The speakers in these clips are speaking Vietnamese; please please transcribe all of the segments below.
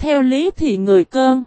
Theo lý thì người cơn.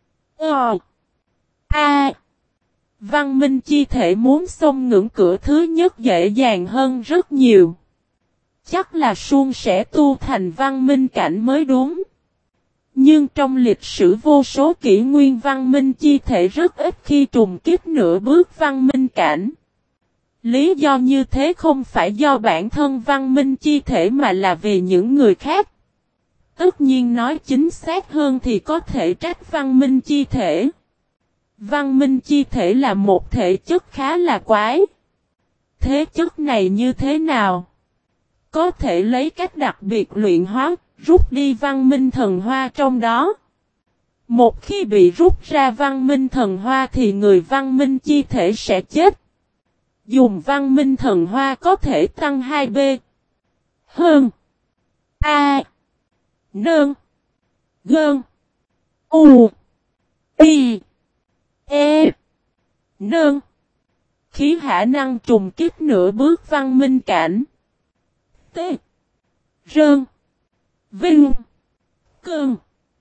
Văn minh chi thể muốn xông ngưỡng cửa thứ nhất dễ dàng hơn rất nhiều. Chắc là suông sẽ tu thành văn minh cảnh mới đúng. Nhưng trong lịch sử vô số kỷ nguyên văn minh chi thể rất ít khi trùng kích nửa bước văn minh cảnh. Lý do như thế không phải do bản thân văn minh chi thể mà là vì những người khác. Tất nhiên nói chính xác hơn thì có thể trách văn minh chi thể. Văn minh chi thể là một thể chất khá là quái. Thế chất này như thế nào? Có thể lấy cách đặc biệt luyện hóa, rút đi văn minh thần hoa trong đó. Một khi bị rút ra văn minh thần hoa thì người văn minh chi thể sẽ chết. Dùng văn minh thần hoa có thể tăng 2B. Hơn. A. Nơn. Gơn. U. Y. E. Nơn. Khí khả năng trùng kích nửa bước văn minh cảnh. T. Rơn. Vinh. Cơn.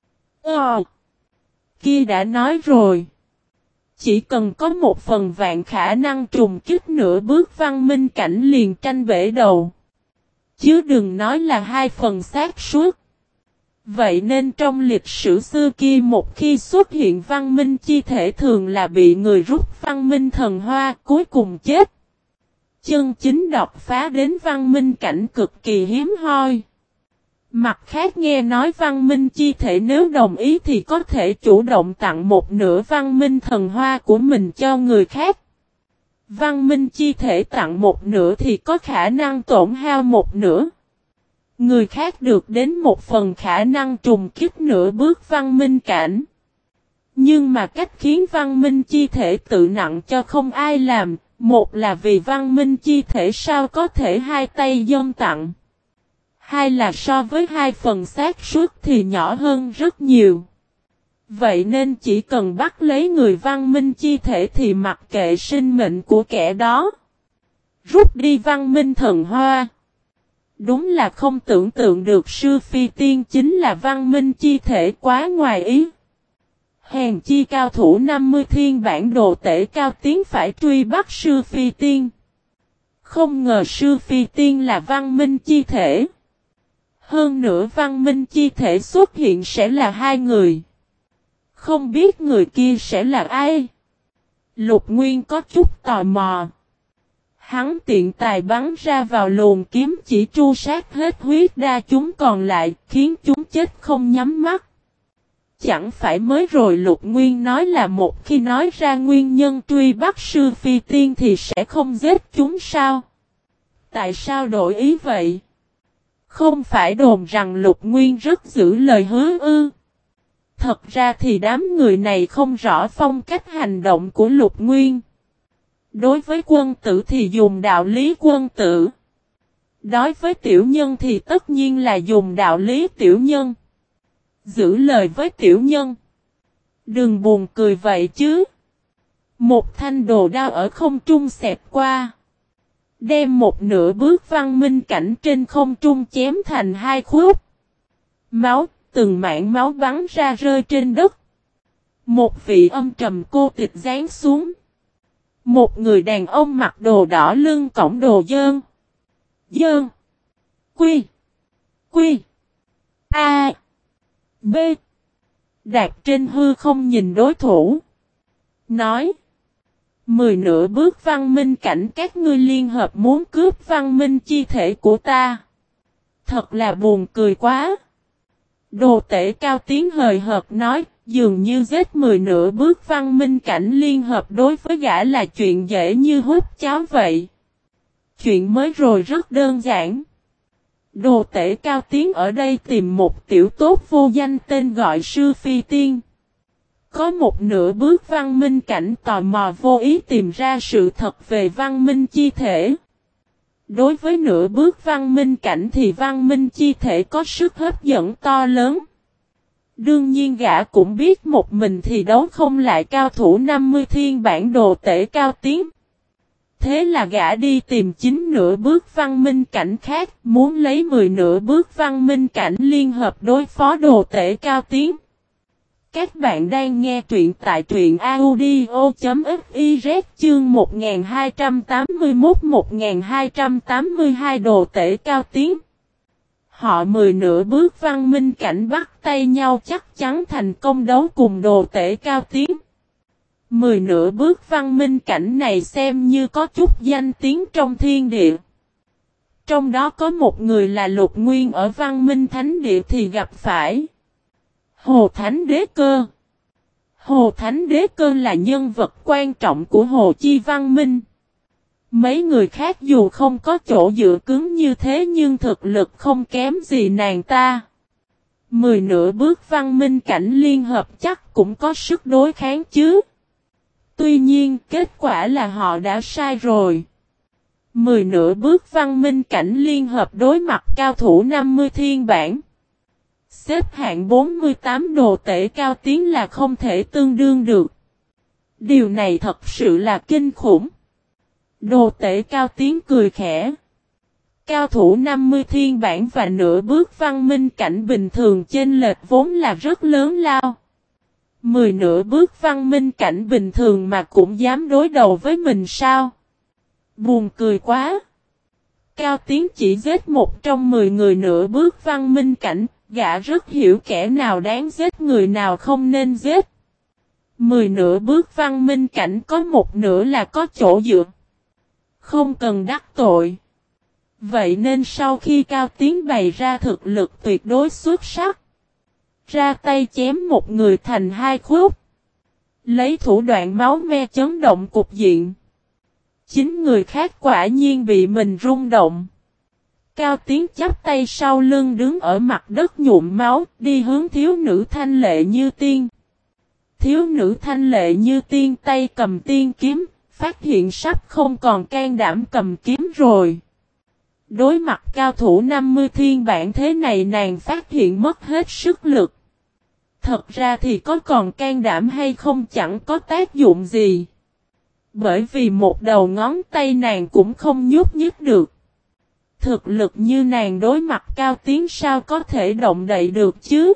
Kia đã nói rồi. Chỉ cần có một phần vạn khả năng trùng kích nửa bước văn minh cảnh liền tranh bể đầu. Chứ đừng nói là 2 phần xác suất. Vậy nên trong lịch sử xưa kia một khi xuất hiện văn minh chi thể thường là bị người rút văn minh thần hoa cuối cùng chết. Chân chính đột phá đến văn minh cảnh cực kỳ hiếm hoi. Mặt khác nghe nói văn minh chi thể nếu đồng ý thì có thể chủ động tặng một nửa văn minh thần hoa của mình cho người khác. Văn minh chi thể tặng một nửa thì có khả năng tổn hao một nửa. Người khác được đến một phần khả năng trùng kích nửa bước văn minh cảnh. Nhưng mà cách khiến văn minh chi thể tự nặng cho không ai làm, một là vì văn minh chi thể sao có thể hai tay dâng tặng. Hai là so với 2 phần xác suất thì nhỏ hơn rất nhiều. Vậy nên chỉ cần bắt lấy người văn minh chi thể thì mặc kệ sinh mệnh của kẻ đó. Rút đi văn minh thần hoa. Đúng là không tưởng tượng được sư phi tiên chính là văn minh chi thể quá ngoài ý. Hèn chi cao thủ 50 thiên bản đồ tể cao tiến phải truy bắt sư phi tiên. Không ngờ sư phi tiên là văn minh chi thể. Hơn nữa văn minh chi thể xuất hiện sẽ là 2 người. Không biết người kia sẽ là ai? Lục Nguyên có chút tò mò. Hắn tiện tài bắn ra vào luồng kiếm chỉ tru sát hết huyết đa chúng còn lại, khiến chúng chết không nhắm mắt. Chẳng phải mới rồi Lục Nguyên nói là một khi nói ra nguyên nhân truy bắt sư phi tiên thì sẽ không giết chúng sao? Tại sao đổi ý vậy? Không phải đồn rằng Lục Nguyên rất giữ lời hứa ư? Thật ra thì đám người này không rõ phong cách hành động của Lục Nguyên. Đối với quân tử thì dùng đạo lý quân tử. Đối với tiểu nhân thì tất nhiên là dùng đạo lý tiểu nhân. Giữ lời với tiểu nhân. Đừng buồn cười vậy chứ. Một thanh đồ đao ở không trung xẹt qua. Đem một nửa bước văn minh cảnh trên không trung chém thành 2 khúc. Máu, từng mảng máu bắn ra rơi trên đất. Một vị âm trầm cô tịch giáng xuống. Một người đàn ông mặc đồ đỏ lưng cõng đồ dơn. Dơn. Quy. Quy. A. B. Đạp trên hư không nhìn đối thủ. Nói. 10 nửa bước văn minh cảnh các ngươi liên hợp muốn cướp văn minh chi thể của ta. Thật là buồn cười quá. Đồ tể cao tiếng hời hợt nói, dường như giết 10 nửa bước văn minh cảnh liên hợp đối với gã là chuyện dễ như hút cháo vậy. Chuyện mới rồi rất đơn giản. Đồ tể cao tiếng ở đây tìm một tiểu tốt vô danh tên gọi sư phi tiên. Có một nửa bước văn minh cảnh tò mò vô ý tìm ra sự thật về văn minh chi thể. Đối với nửa bước văn minh cảnh thì văn minh chi thể có sức hấp dẫn to lớn. Đương nhiên gã cũng biết một mình thì đấu không lại cao thủ 50 thiên bản đồ tể cao tiến. Thế là gã đi tìm 9 nửa bước văn minh cảnh khác, muốn lấy 10 nửa bước văn minh cảnh liên hợp đối phó đồ tể Cao Tiến. Các bạn đang nghe truyện tại truyện audio.fiz chương 1281-1282 đồ tể Cao Tiến. Họ 10 nửa bước văn minh cảnh bắt tay nhau chắc chắn thành công đấu cùng đồ tể Cao Tiến. 10 nửa bước văn minh cảnh này xem như có chút danh tiếng trong thiên địa. Trong đó có một người là Lục Nguyên ở văn minh thánh địa thì gặp phải Hồ Thánh Đế Cơ. Hồ Thánh Đế Cơ là nhân vật quan trọng của Hồ Chi văn minh. Mấy người khác dù không có chỗ dựa cứng như thế nhưng thực lực không kém gì nàng ta. 10 nửa bước văn minh cảnh liên hợp chắc cũng có sức đối kháng chứ. Tuy nhiên kết quả là họ đã sai rồi. 10 nửa bước văn minh cảnh liên hợp đối mặt cao thủ 50 thiên bản. Xếp hạng 48 đồ tể Cao Tiến là không thể tương đương được. Điều này thật sự là kinh khủng. Đồ tể Cao Tiến cười khẽ. Cao thủ 50 thiên bản và nửa bước văn minh cảnh bình thường chênh lệch vốn là rất lớn lao. 10 nửa bước văn minh cảnh bình thường mà cũng dám đối đầu với mình sao? Buồn cười quá. Cao Tiến chỉ giết một trong 10 người nửa bước văn minh cảnh, gã rất hiểu kẻ nào đáng giết người nào không nên giết. 10 nửa bước văn minh cảnh có một nửa là có chỗ dựa. Không cần đắc tội. Vậy nên sau khi Cao Tiến bày ra thực lực tuyệt đối xuất sắc, ra tay chém một người thành hai khúc, lấy thủ đoạn máu me chấn động cục diện. 9 người khác quả nhiên bị mình rung động. Cao Tiến chắp tay sau lưng đứng ở mặt đất nhuộm máu, đi hướng thiếu nữ thanh lệ như tiên. Thiếu nữ thanh lệ như tiên tay cầm tiên kiếm, phát hiện sắp không còn can đảm cầm kiếm rồi. Đối mặt cao thủ 50 thiên bản thế này nàng phát hiện mất hết sức lực. Thật ra thì có còn can đảm hay không chẳng có tác dụng gì. Bởi vì một đầu ngón tay nàng cũng không nhúc nhích được. Thực lực như nàng đối mặt Cao Tiến sao có thể động đậy được chứ?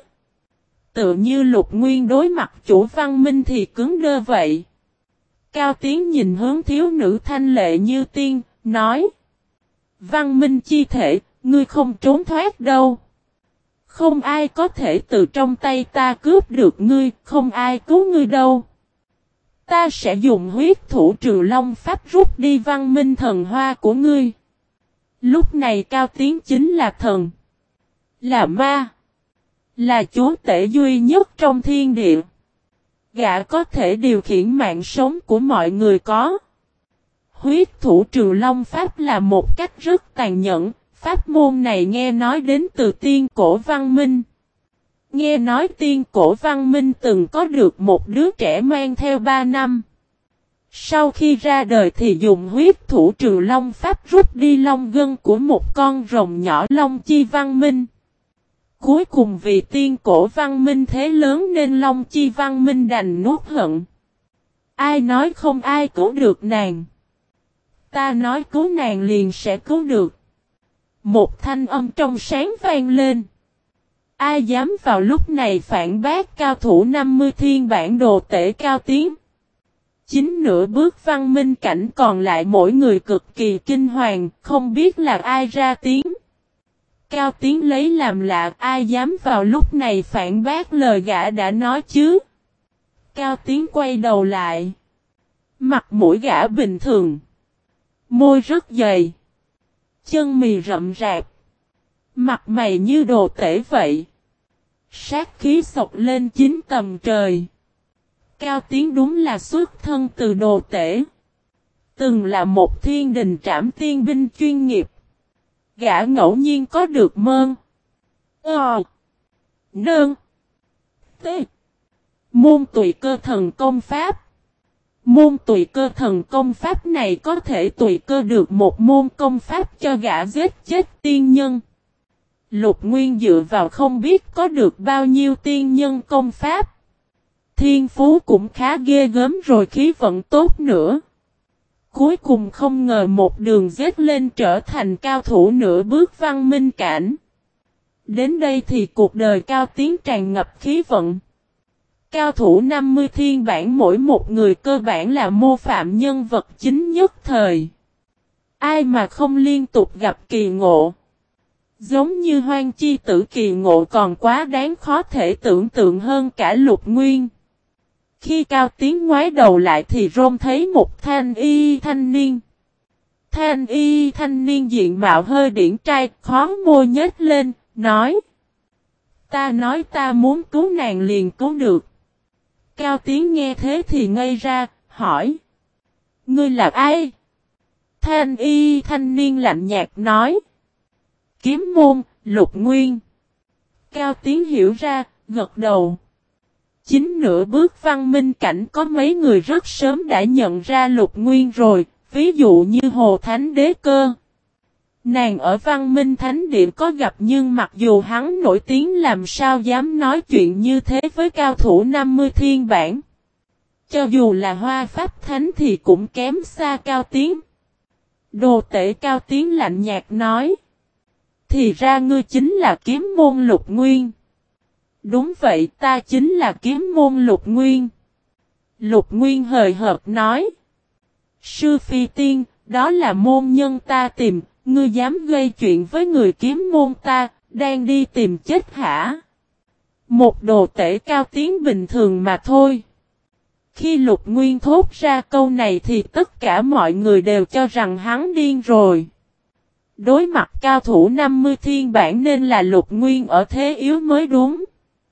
Tự như Lục Nguyên đối mặt chủ văn minh thì cứng đơ vậy. Cao Tiến nhìn hướng thiếu nữ thanh lệ như tiên, nói. Văn minh chi thể, ngươi không trốn thoát đâu. Không ai có thể từ trong tay ta cướp được ngươi, không ai cứu ngươi đâu. Ta sẽ dùng huyết thủ Trừ Long Pháp rút đi văn minh thần hoa của ngươi. Lúc này Cao Tiến chính là thần, là ma, là chúa tể duy nhất trong thiên địa. Gã có thể điều khiển mạng sống của mọi người có. Huyết thủ Trừ Long Pháp là một cách rất tàn nhẫn, pháp môn này nghe nói đến từ tiên cổ văn minh. Nghe nói tiên cổ văn minh từng có được một đứa trẻ mang theo 3 năm. Sau khi ra đời thì dùng huyết thủ Trừ Long Pháp rút đi long gân của một con rồng nhỏ Long Chi văn minh. Cuối cùng vì tiên cổ văn minh thế lớn nên Long Chi văn minh đành nuốt hận. Ai nói không ai cứu được nàng. Ta nói cứu nàng liền sẽ cứu được. Một thanh âm trong sáng vang lên. Ai dám vào lúc này phản bác cao thủ 50 thiên bản đồ tể Cao Tiến. 9 nửa bước văn minh cảnh còn lại mỗi người cực kỳ kinh hoàng, không biết là ai ra tiếng. Cao Tiến lấy làm lạ, ai dám vào lúc này phản bác lời gã đã nói chứ. Cao Tiến quay đầu lại. Mặt mũi gã bình thường. Môi rất dày. Chân mì rậm rạp. Mặt mày như đồ tể vậy. Sát khí sộc lên 9 tầng trời. Cao Tiến đúng là xuất thân từ đồ tể. Từng là một thiên đình trảm tiên binh chuyên nghiệp. Gã ngẫu nhiên có được mơn. Nơn. T. Môn tùy cơ thần công pháp. Môn tùy cơ thần công pháp này có thể tùy cơ được một môn công pháp cho gã giết chết tiên nhân. Lục Nguyên dựa vào không biết có được bao nhiêu tiên nhân công pháp. Thiên phú cũng khá ghê gớm rồi khí vận tốt nữa. Cuối cùng không ngờ một đường giết lên trở thành cao thủ nửa bước văn minh cảnh. Đến đây thì cuộc đời Cao Tiến tràn ngập khí vận. Cao thủ 50 thiên bản mỗi một người cơ bản là mô phạm nhân vật chính nhất thời. Ai mà không liên tục gặp kỳ ngộ. Giống như Hoang Chi Tử kỳ ngộ còn quá đáng khó thể tưởng tượng hơn cả Lục Nguyên. Khi Cao Tiến ngoái đầu lại thì rôn thấy một thanh y thanh niên. Thanh y thanh niên diện mạo hơi điển trai, khó môi nhếch lên, nói. Ta muốn cứu nàng liền cứu được. Cao Tiến nghe thế thì ngây ra, hỏi. Ngươi là ai? Thanh y thanh niên lạnh nhạt nói. Kiếm môn, Lục Nguyên. Cao Tiến hiểu ra, gật đầu. Chính nửa bước văn minh cảnh có mấy người rất sớm đã nhận ra Lục Nguyên rồi, ví dụ như Hồ Thánh Đế Cơ. Nàng ở văn minh thánh địa có gặp nhưng mặc dù hắn nổi tiếng làm sao dám nói chuyện như thế với cao thủ 50 thiên bản. Cho dù là Hoa Pháp Thánh thì cũng kém xa Cao Tiến. Đồ tể Cao Tiến lạnh nhạt nói. Thì ra ngươi chính là kiếm môn Lục Nguyên. Đúng vậy, ta chính là kiếm môn Lục Nguyên. Lục Nguyên hời hợt nói. Sư Phi Tiên, đó là môn nhân ta tìm, ngươi dám gây chuyện với người kiếm môn ta, đang đi tìm chết hả? Một đồ tể Cao Tiến bình thường mà thôi. Khi Lục Nguyên thốt ra câu này thì tất cả mọi người đều cho rằng hắn điên rồi. Đối mặt cao thủ 50 thiên bản nên là Lục Nguyên ở thế yếu mới đúng.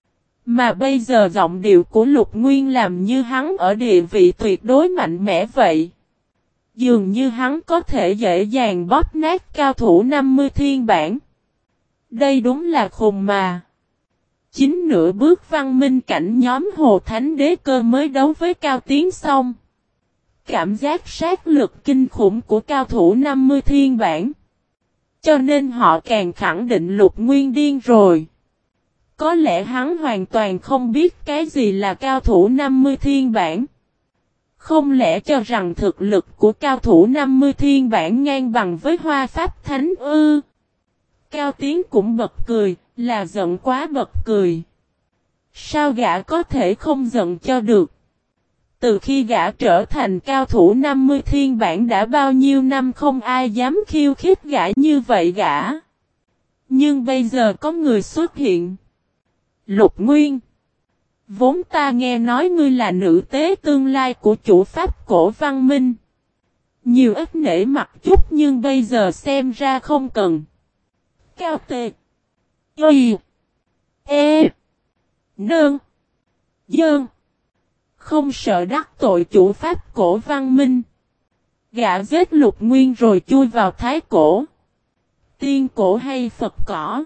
Mà bây giờ giọng điệu của Lục Nguyên làm như hắn ở địa vị tuyệt đối mạnh mẽ vậy. Dường như hắn có thể dễ dàng bóp nát cao thủ 50 thiên bản. Đây đúng là khùng mà. Chính nửa bước văn minh cảnh nhóm Hồ Thánh Đế Cơ mới đấu với Cao Tiến xong. Cảm giác sát lực kinh khủng của cao thủ 50 thiên bản. Cho nên họ càng khẳng định Lục Nguyên điên rồi. Có lẽ hắn hoàn toàn không biết cái gì là cao thủ 50 thiên bản. Không lẽ cho rằng thực lực của cao thủ 50 thiên bản ngang bằng với Hoa Pháp Thánh ư? Cao Tiến cũng bật cười, là giận quá bật cười. Sao gã có thể không giận cho được? Từ khi gã trở thành cao thủ 50 thiên bản đã bao nhiêu năm không ai dám khiêu khích gã như vậy gã. Nhưng bây giờ có người xuất hiện. Lục Nguyên. Vốn ta nghe nói ngươi là nữ tế tương lai của chủ pháp cổ văn minh. Nhiều ít nể mặt chút nhưng bây giờ xem ra không cần. Cao tệ. Y. E. Nương. Dơn. Không sợ đắc tội chủ pháp cổ văn minh. Gã giết Lục Nguyên rồi chui vào thái cổ. Tiên cổ hay Phật cỏ.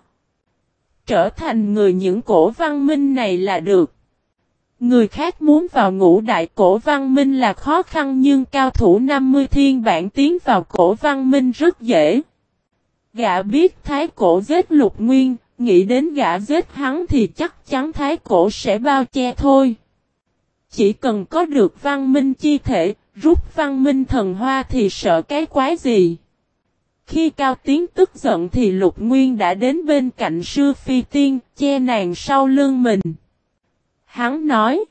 Trở thành người những cổ văn minh này là được. Người khác muốn vào ngũ đại cổ văn minh là khó khăn nhưng cao thủ 50 thiên bản tiến vào cổ văn minh rất dễ. Gã biết thái cổ giết Lục Nguyên, nghĩ đến gã giết hắn thì chắc chắn thái cổ sẽ bao che thôi. Chỉ cần có được văn minh chi thể, rút văn minh thần hoa thì sợ cái quái gì. Khi Cao Tiến tức giận thì Lục Nguyên đã đến bên cạnh Sư Phi Tiên, che nàng sau lưng mình. Hắn nói,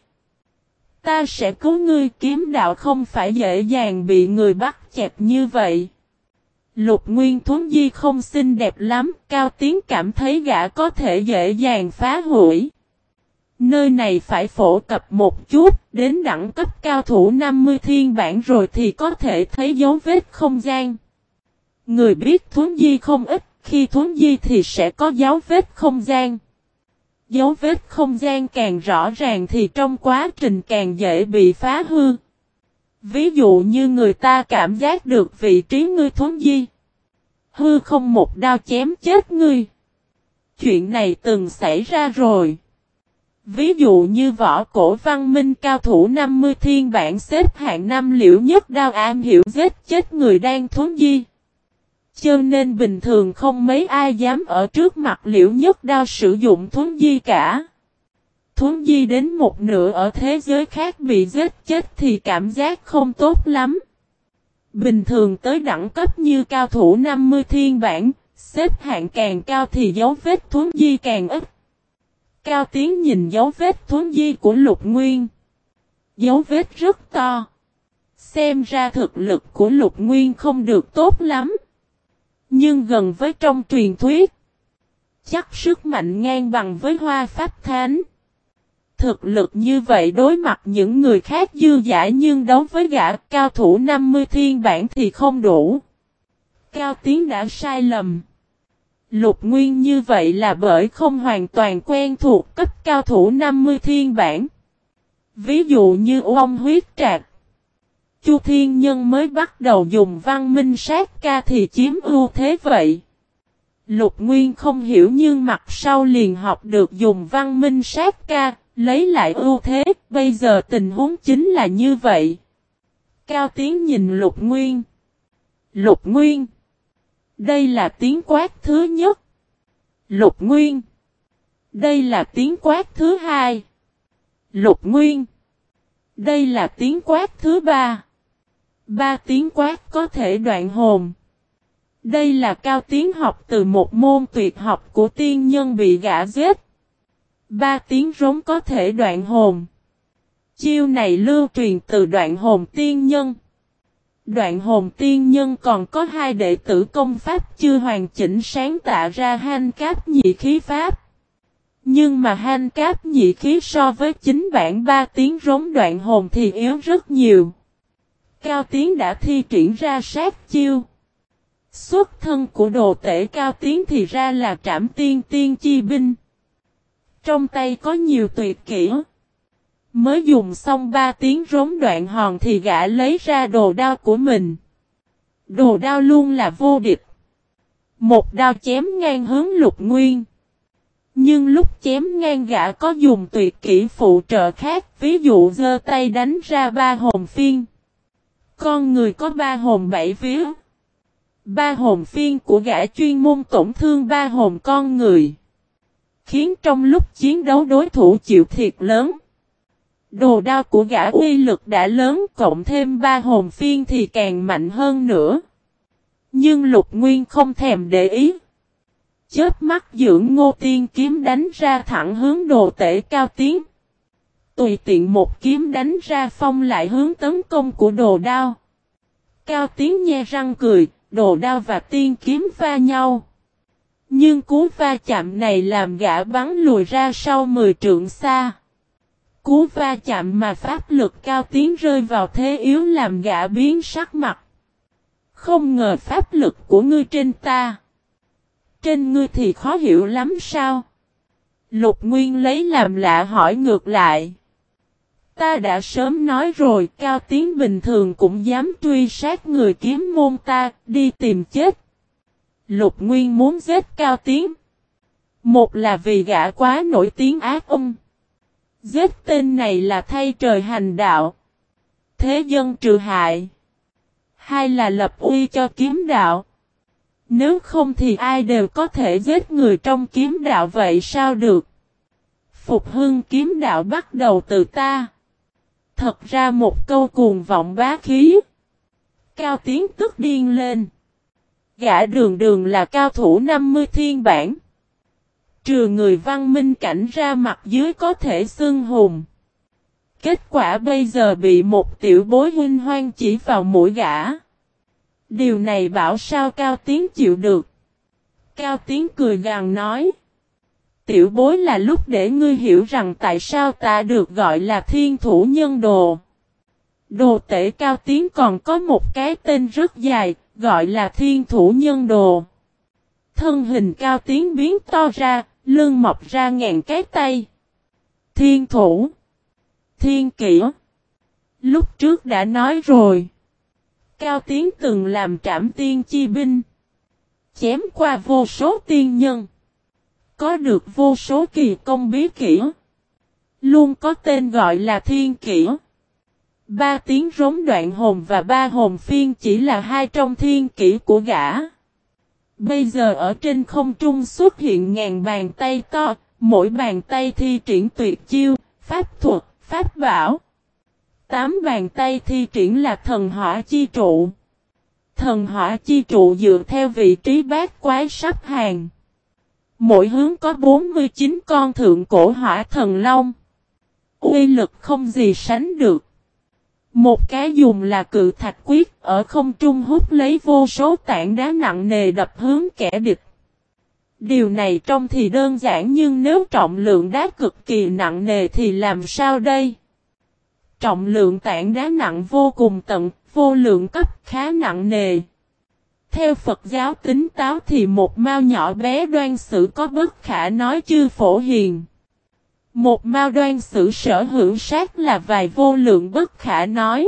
ta sẽ cứu ngươi, kiếm đạo không phải dễ dàng bị người bắt chẹt như vậy. Lục Nguyên thuấn di không xinh đẹp lắm, Cao Tiến cảm thấy gã có thể dễ dàng phá hủy. Nơi này phải phổ cập một chút, đến đẳng cấp cao thủ 50 thiên bản rồi thì có thể thấy dấu vết không gian. Người biết thuấn di không ít, khi thuấn di thì sẽ có dấu vết không gian. Dấu vết không gian càng rõ ràng thì trong quá trình càng dễ bị phá hư. Ví dụ như người ta cảm giác được vị trí ngươi thuấn di. Hư không một đao chém chết ngươi. Chuyện này từng xảy ra rồi. Ví dụ như võ cổ văn minh cao thủ 50 thiên bản xếp hạng 5 Liễu Nhất Đao am hiểu giết chết người đang thuấn di. Cho nên bình thường không mấy ai dám ở trước mặt Liễu Nhất Đao sử dụng thuấn di cả. Thuấn di đến một nửa ở thế giới khác bị giết chết thì cảm giác không tốt lắm. Bình thường tới đẳng cấp như cao thủ 50 thiên bản, xếp hạng càng cao thì dấu vết thuấn di càng ít. Cao Tiến nhìn dấu vết thuấn di của Lục Nguyên. Dấu vết rất to. Xem ra thực lực của Lục Nguyên không được tốt lắm. Nhưng gần với trong truyền thuyết. Chắc sức mạnh ngang bằng với Hoa Pháp Thánh. Thực lực như vậy đối mặt những người khác dư dả nhưng đấu với gã cao thủ 50 thiên bản thì không đủ. Cao Tiến đã sai lầm. Lục Nguyên như vậy là bởi không hoàn toàn quen thuộc cấp cao thủ 50 thiên bản. Ví dụ như Ông Huyết Trạc. Chu Thiên Nhân mới bắt đầu dùng văn minh sát ca thì chiếm ưu thế vậy. Lục Nguyên không hiểu nhưng mặt sau liền học được dùng văn minh sát ca, lấy lại ưu thế, bây giờ tình huống chính là như vậy. Cao Tiến nhìn Lục Nguyên. Lục Nguyên. Đây là tiếng quát thứ nhất. Lục Nguyên. Đây là tiếng quát thứ hai. Lục Nguyên. Đây là tiếng quát thứ ba. Ba tiếng quát có thể đoạn hồn. Đây là Cao Tiến học từ một môn tuyệt học của tiên nhân bị gã giết. Ba tiếng rống có thể đoạn hồn. Chiêu này lưu truyền từ đoạn hồn tiên nhân. Đoạn hồn tiên nhân còn có hai đệ tử công pháp chưa hoàn chỉnh sáng tạo ra Hanh Cáp Nhị Khí Pháp. Nhưng mà Hanh Cáp Nhị Khí so với chính bản ba tiếng rống đoạn hồn thì yếu rất nhiều. Cao Tiến đã thi triển ra sát chiêu. Xuất thân của đồ tể Cao Tiến thì ra là Trảm Tiên Tiên Chi Binh. Trong tay có nhiều tuyệt kỹ. Mới dùng xong 3 tiếng rống đoạn hòn thì gã lấy ra đồ đao của mình. Đồ đao luôn là vô địch. Một đao chém ngang hướng Lục Nguyên. Nhưng lúc chém ngang gã có dùng tuyệt kỹ phụ trợ khác, ví dụ giơ tay đánh ra 3 hồn phiên. Con người có 3 hồn 7 vía. 3 hồn phiên của gã chuyên môn tổn thương 3 hồn con người. Khiến trong lúc chiến đấu đối thủ chịu thiệt lớn. Đồ đao của gã uy lực đã lớn, cộng thêm 3 hồn phiên thì càng mạnh hơn nữa. Nhưng Lục Nguyên không thèm để ý. Chớp mắt dưỡng Ngô Tiên kiếm đánh ra thẳng hướng đồ tể Cao Tiến. Tùy tiện một kiếm đánh ra phong lại hướng tấn công của đồ đao. Cao Tiến nhe răng cười, đồ đao và tiên kiếm va nhau. Nhưng cú va chạm này làm gã bắn lùi ra sau 10 trượng xa. Cú va chạm mà pháp lực Cao Tiến rơi vào thế yếu làm gã biến sắc mặt. Không ngờ pháp lực của ngươi trên ta. Trên ngươi thì khó hiểu lắm sao? Lục Nguyên lấy làm lạ hỏi ngược lại. Ta đã sớm nói rồi, Cao Tiến bình thường cũng dám truy sát người kiếm môn ta, đi tìm chết. Lục Nguyên muốn giết Cao Tiến. Một là vì gã quá nổi tiếng ác ông. Giết tên này là thay trời hành đạo. Thế dân trừ hại. Hai là lập uy cho kiếm đạo. Nếu không thì ai đều có thể giết người trong kiếm đạo vậy sao được. Phục hưng kiếm đạo bắt đầu từ ta. Thật ra một câu cuồng vọng bá khí. Cao Tiến tức điên lên. Gã đường đường là cao thủ 50 thiên bản. Trừ người văn minh cảnh ra mặt dưới có thể xưng hùng. Kết quả bây giờ bị một tiểu bối huynh hoang chỉ vào mũi gã. Điều này bảo sao Cao Tiến chịu được. Cao Tiến cười gằn nói. Tiểu bối là lúc để ngươi hiểu rằng tại sao ta được gọi là thiên thủ nhân đồ. Đồ tể Cao Tiến còn có một cái tên rất dài, gọi là thiên thủ nhân đồ. Thân hình Cao Tiến biến to ra, lưng mọc ra ngàn cái tay. Thiên thủ. Thiên kỷ. Lúc trước đã nói rồi. Cao Tiến từng làm Trảm Tiên Chi Binh. Chém qua vô số tiên nhân. Có được vô số kỳ công bí kỹ. Luôn có tên gọi là thiên kỷ. 3 tiếng rống đoạn hồn và 3 hồn phiên chỉ là 2 trong thiên kỷ của gã. Bây giờ ở trên không trung xuất hiện ngàn bàn tay to, mỗi bàn tay thi triển tuyệt chiêu, pháp thuật, pháp bảo. 8 bàn tay thi triển là thần hỏa chi trụ. Thần hỏa chi trụ dựa theo vị trí bát quái sắp hàng. Mỗi hướng có 49 con thượng cổ hỏa thần long. Uy lực không gì sánh được. Một cái dùng là cự thạch quyết ở không trung hút lấy vô số tảng đá nặng nề đập hướng kẻ địch. Điều này trông thì đơn giản nhưng nếu trọng lượng đá cực kỳ nặng nề thì làm sao đây? Trọng lượng tảng đá nặng vô cùng tận, vô lượng cấp khá nặng nề. Theo Phật giáo tính táo thì một mao nhỏ bé đoan sử có bất khả nói chư phổ hiền. Một mao đoan sử sở hữu sát là vài vô lượng bất khả nói.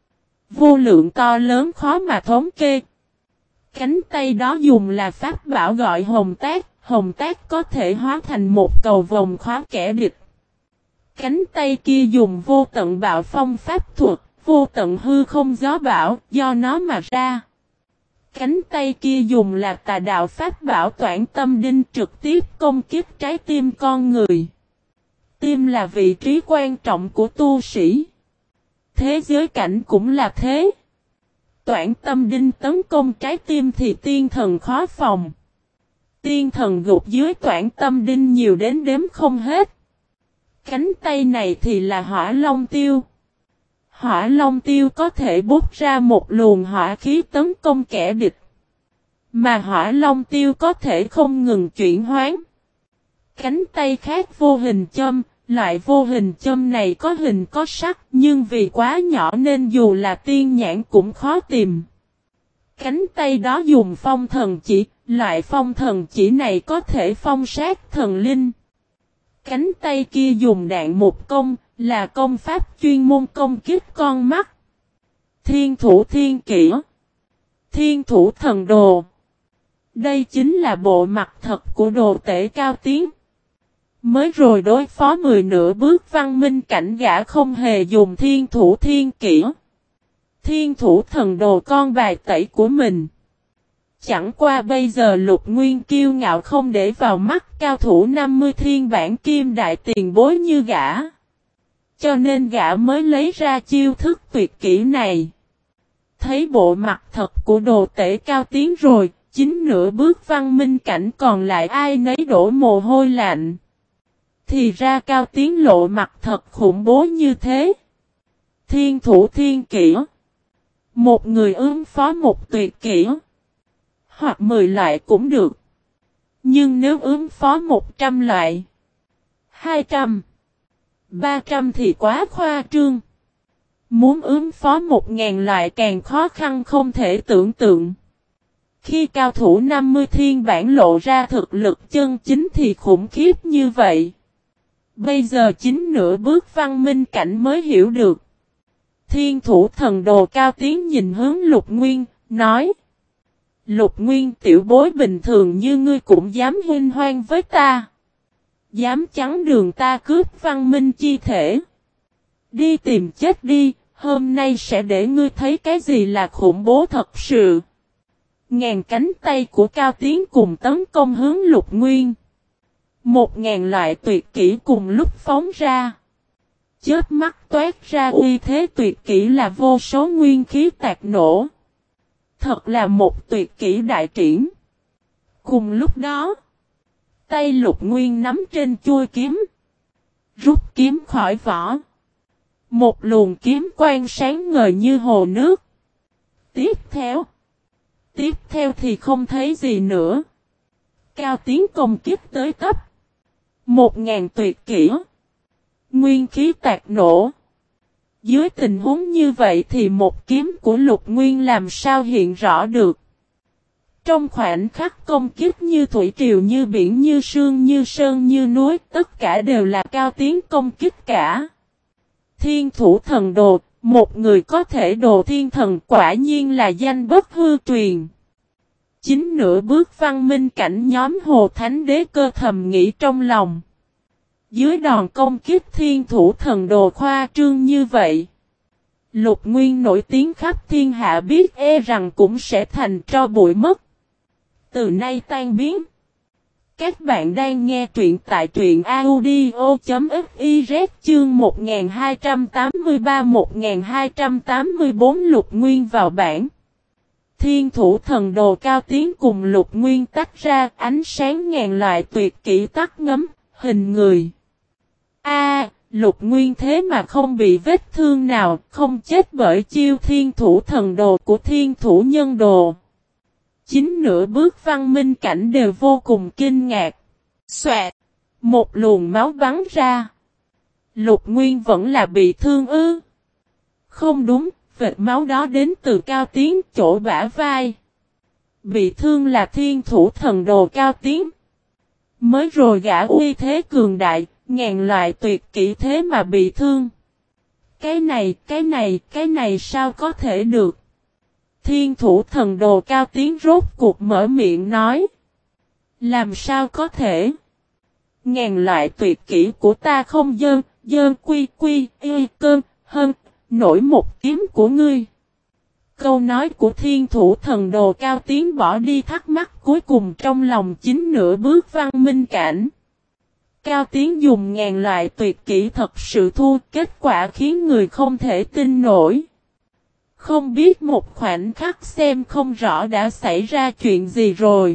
Vô lượng to lớn khó mà thống kê. Cánh tay đó dùng là pháp bảo gọi hồng tác có thể hóa thành một cầu vòng khóa kẻ địch. Cánh tay kia dùng vô tận bạo phong pháp thuật, vô tận hư không gió bão, do nó mà ra. Cánh tay kia dùng là tà đạo pháp bảo toản tâm đinh trực tiếp công kích trái tim con người. Tim là vị trí quan trọng của tu sĩ. Thế giới cảnh cũng là thế. Toản tâm đinh tấn công trái tim thì tiên thần khó phòng. Tiên thần gục dưới toản tâm đinh nhiều đến đếm không hết. Cánh tay này thì là hỏa long tiêu. Hỏa long tiêu có thể bút ra một luồng hỏa khí tấn công kẻ địch. Mà hỏa long tiêu có thể không ngừng chuyển hoán. Cánh tay khác vô hình châm, loại vô hình châm này có hình có sắc nhưng vì quá nhỏ nên dù là tiên nhãn cũng khó tìm. Cánh tay đó dùng phong thần chỉ, loại phong thần chỉ này có thể phong sát thần linh. Cánh tay kia dùng đạn một công, là công pháp chuyên môn công kích con mắt. Thiên thủ thiên kỹ. Thiên thủ thần đồ. Đây chính là bộ mặt thật của đồ tể Cao Tiến. Mới rồi đối phó 10 nửa bước văn minh cảnh gã không hề dùng thiên thủ thiên kỹ. Thiên thủ thần đồ con bài tẩy của mình. Chẳng qua bây giờ Lục Nguyên kiêu ngạo không để vào mắt cao thủ 50 thiên bản kim đại tiền bối như gã. Cho nên gã mới lấy ra chiêu thức tuyệt kỹ này. Thấy bộ mặt thật của đồ tể Cao Tiến rồi, chính nửa bước văn minh cảnh còn lại ai nấy đổ mồ hôi lạnh. Thì ra Cao Tiến lộ mặt thật khủng bố như thế. Thiên thủ thiên kỹ. Một người ứng phó một tuyệt kỹ. Hoặc 10 loại cũng được. Nhưng nếu ứng phó 100 loại, 200, 300 thì quá khoa trương. Muốn ứng phó 1000 loại càng khó khăn không thể tưởng tượng. Khi cao thủ 50 thiên bản lộ ra thực lực chân chính thì khủng khiếp như vậy. Bây giờ chính nửa bước văn minh cảnh mới hiểu được. Thiên thủ thần đồ Cao Tiến nhìn hướng Lục Nguyên, nói. Lục Nguyên tiểu bối bình thường như ngươi cũng dám huynh hoang với ta. Dám chắn đường ta cướp văn minh chi thể. Đi tìm chết đi, hôm nay sẽ để ngươi thấy cái gì là khủng bố thật sự. Ngàn cánh tay của Cao Tiến cùng tấn công hướng Lục Nguyên. 1000 loại tuyệt kỹ cùng lúc phóng ra. Chớp mắt toát ra uy thế tuyệt kỹ là vô số nguyên khí tạc nổ. Thật là một tuyệt kỹ đại triển. Cùng lúc đó, tay Lục Nguyên nắm trên chuôi kiếm. Rút kiếm khỏi vỏ. Một luồng kiếm quang sáng ngời như hồ nước. Tiếp theo thì không thấy gì nữa. Cao Tiến công kích tới tấp. 1000 tuyệt kỹ. Nguyên khí tạc nổ. Dưới tình huống như vậy thì một kiếm của Lục Nguyên làm sao hiện rõ được. Trong khoảnh khắc công kích như thủy triều như biển như sương như sơn như núi, tất cả đều là Cao Tiến công kích cả. Thiên thủ thần đồ, một người có thể đồ thiên thần quả nhiên là danh bất hư truyền. Chính nửa bước văn minh cảnh nhóm Hồ Thánh Đế cơ thầm nghĩ trong lòng. Dưới đòn công kích thiên thủ thần đồ khoa trương như vậy, Lục Nguyên nổi tiếng khắp thiên hạ biết e rằng cũng sẽ thành tro bụi mất. Từ nay tan biến. Các bạn đang nghe truyện tại truyện audio.fiz chương 1283-1284 Lục Nguyên vào bản. Thiên thủ thần đồ Cao Tiến cùng Lục Nguyên tách ra, ánh sáng ngàn loại tuyệt kỹ tắt ngấm, hình người. Lục Nguyên thế mà không bị vết thương nào, không chết bởi chiêu thiên thủ thần đồ của thiên thủ nhân đồ. Chính nửa bước văn minh cảnh đều vô cùng kinh ngạc. Xoẹt! Một luồng máu bắn ra. Lục Nguyên vẫn là bị thương ư? Không đúng, vệt máu đó đến từ Cao Tiến chỗ bả vai. Bị thương là thiên thủ thần đồ Cao Tiến. Mới rồi gã uy thế cường đại, ngàn loại tuyệt kỹ thế mà bị thương. Cái này sao có thể được? Thiên thủ thần đồ Cao Tiến rốt cuộc mở miệng nói. Làm sao có thể? Ngàn loại tuyệt kỹ của ta không dơn quy y cơn hơn nổi một kiếm của ngươi. Câu nói của thiên thủ thần đồ Cao Tiến bỏ đi thắc mắc cuối cùng trong lòng chính nửa bước văn minh cảnh. Cao Tiến dùng ngàn loại tuyệt kỹ thật sự thua, kết quả khiến người không thể tin nổi. Không biết một khoảnh khắc xem không rõ đã xảy ra chuyện gì rồi.